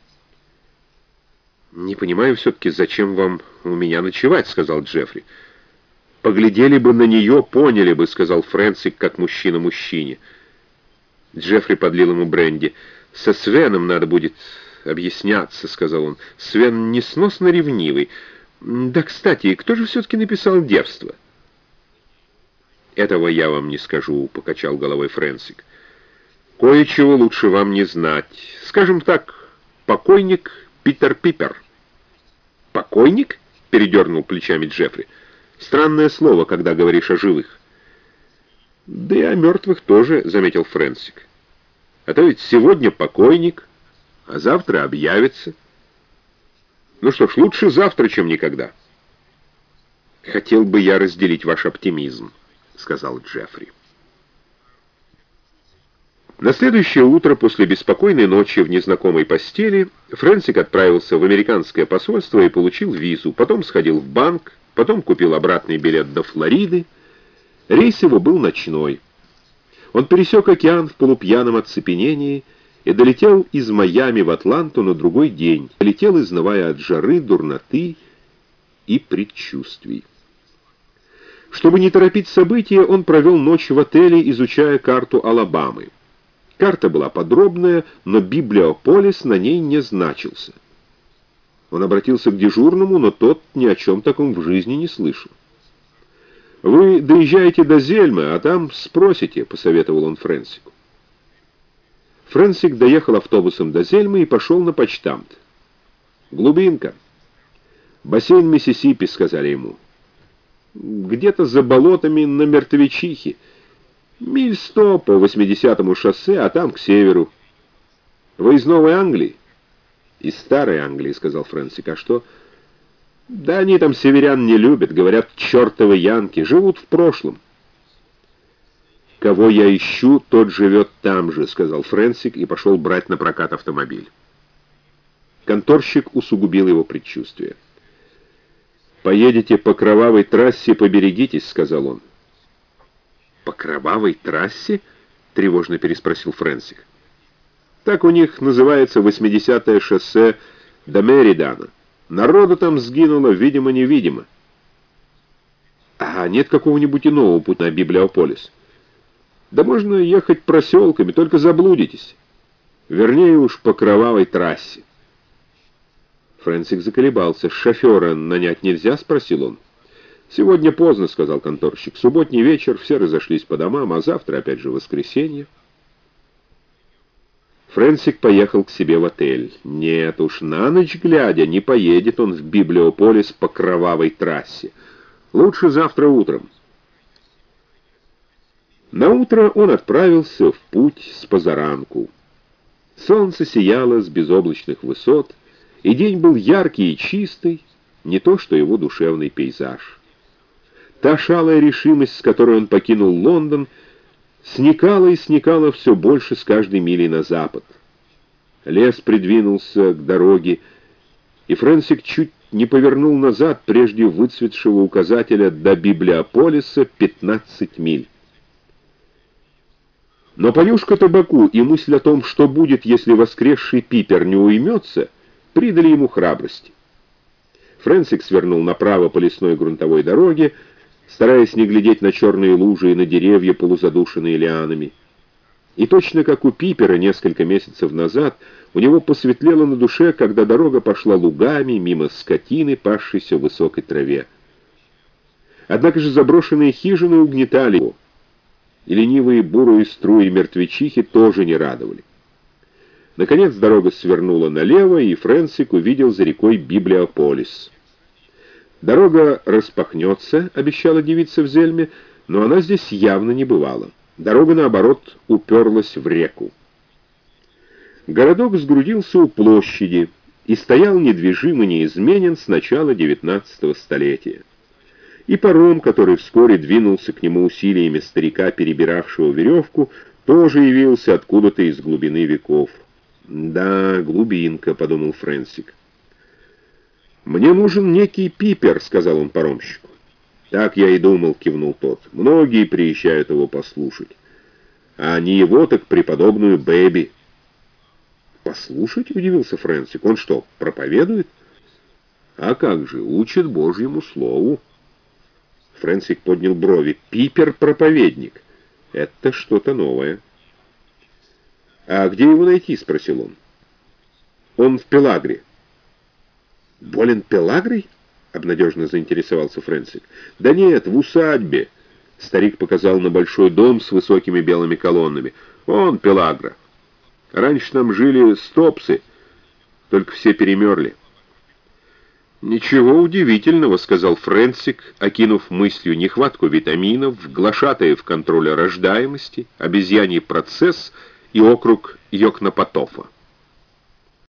«Не понимаю все-таки, зачем вам у меня ночевать», — сказал Джеффри. «Поглядели бы на нее, поняли бы», — сказал Фрэнсик, как мужчина мужчине. Джеффри подлил ему бренди. «Со Свеном надо будет объясняться», — сказал он. «Свен несносно ревнивый. Да, кстати, кто же все-таки написал девство?» «Этого я вам не скажу», — покачал головой Фрэнсик. «Кое-чего лучше вам не знать. Скажем так, покойник Питер Пипер». «Покойник?» — передернул плечами Джеффри. «Странное слово, когда говоришь о живых». «Да и о мертвых тоже», — заметил Фрэнсик. «А то ведь сегодня покойник, а завтра объявится. Ну что ж, лучше завтра, чем никогда». «Хотел бы я разделить ваш оптимизм», — сказал Джеффри. На следующее утро, после беспокойной ночи в незнакомой постели, Фрэнсик отправился в американское посольство и получил визу, потом сходил в банк, потом купил обратный билет до Флориды. Рейс его был ночной. Он пересек океан в полупьяном оцепенении и долетел из Майами в Атланту на другой день, долетел, изнывая от жары, дурноты и предчувствий. Чтобы не торопить события, он провел ночь в отеле, изучая карту Алабамы. Карта была подробная, но Библиополис на ней не значился. Он обратился к дежурному, но тот ни о чем таком в жизни не слышал. «Вы доезжаете до Зельмы, а там спросите», — посоветовал он Фрэнсику. Фрэнсик доехал автобусом до Зельмы и пошел на почтамт. «Глубинка. Бассейн Миссисипи», — сказали ему. где-то за болотами на Мертвечихе. Миль сто по восьмидесятому шоссе, а там к северу. Вы из Новой Англии?» «Из Старой Англии», — сказал Фрэнсик. «А что?» «Да они там северян не любят, говорят, чертовы янки, живут в прошлом». «Кого я ищу, тот живет там же», — сказал Фрэнсик и пошел брать на прокат автомобиль. Конторщик усугубил его предчувствие. «Поедете по кровавой трассе, поберегитесь», — сказал он. «По кровавой трассе?» — тревожно переспросил Фрэнсик. «Так у них называется восьмидесятое шоссе до Меридана. Народу там сгинуло, видимо-невидимо». «А нет какого-нибудь иного пути на Библиополис?» «Да можно ехать проселками, только заблудитесь. Вернее уж по кровавой трассе». Фрэнсик заколебался. «Шофера нанять нельзя?» — спросил он. «Сегодня поздно», — сказал конторщик. «Субботний вечер, все разошлись по домам, а завтра опять же воскресенье». Фрэнсик поехал к себе в отель. Нет уж, на ночь глядя, не поедет он в Библиополис по кровавой трассе. Лучше завтра утром. Наутро он отправился в путь с позаранку. Солнце сияло с безоблачных высот, и день был яркий и чистый, не то что его душевный пейзаж. Та шалая решимость, с которой он покинул Лондон, сникала и сникала все больше с каждой милей на запад. Лес придвинулся к дороге, и Фрэнсик чуть не повернул назад, прежде выцветшего указателя до Библиополиса пятнадцать миль. Но понюшка табаку и мысль о том, что будет, если воскресший Пипер не уймется, придали ему храбрости. Фрэнсик свернул направо по лесной грунтовой дороге, стараясь не глядеть на черные лужи и на деревья, полузадушенные лианами. И точно как у Пипера несколько месяцев назад, у него посветлело на душе, когда дорога пошла лугами мимо скотины, пасшейся в высокой траве. Однако же заброшенные хижины угнетали его, и ленивые бурые струи Мертвечихи тоже не радовали. Наконец дорога свернула налево, и Фрэнсик увидел за рекой Библиополис. «Дорога распахнется», — обещала девица в Зельме, но она здесь явно не бывала. Дорога, наоборот, уперлась в реку. Городок сгрудился у площади и стоял недвижим и неизменен с начала девятнадцатого столетия. И паром, который вскоре двинулся к нему усилиями старика, перебиравшего веревку, тоже явился откуда-то из глубины веков. «Да, глубинка», — подумал Фрэнсик. «Мне нужен некий Пипер», — сказал он паромщику. «Так я и думал», — кивнул тот. «Многие приезжают его послушать. А не его, так преподобную Бэби». «Послушать?» — удивился Фрэнсик. «Он что, проповедует?» «А как же, учит Божьему слову». Фрэнсик поднял брови. «Пипер-проповедник. Это что-то новое». «А где его найти?» — спросил он. «Он в Пелагре». «Болен Пелагрой?» — обнадеженно заинтересовался Фрэнсик. «Да нет, в усадьбе». Старик показал на большой дом с высокими белыми колоннами. «Он Пелагра. Раньше там жили стопсы, только все перемерли». «Ничего удивительного», — сказал Фрэнсик, окинув мыслью нехватку витаминов, глашатаев контроля рождаемости, обезьяний процесс и округ Йокнапотофа.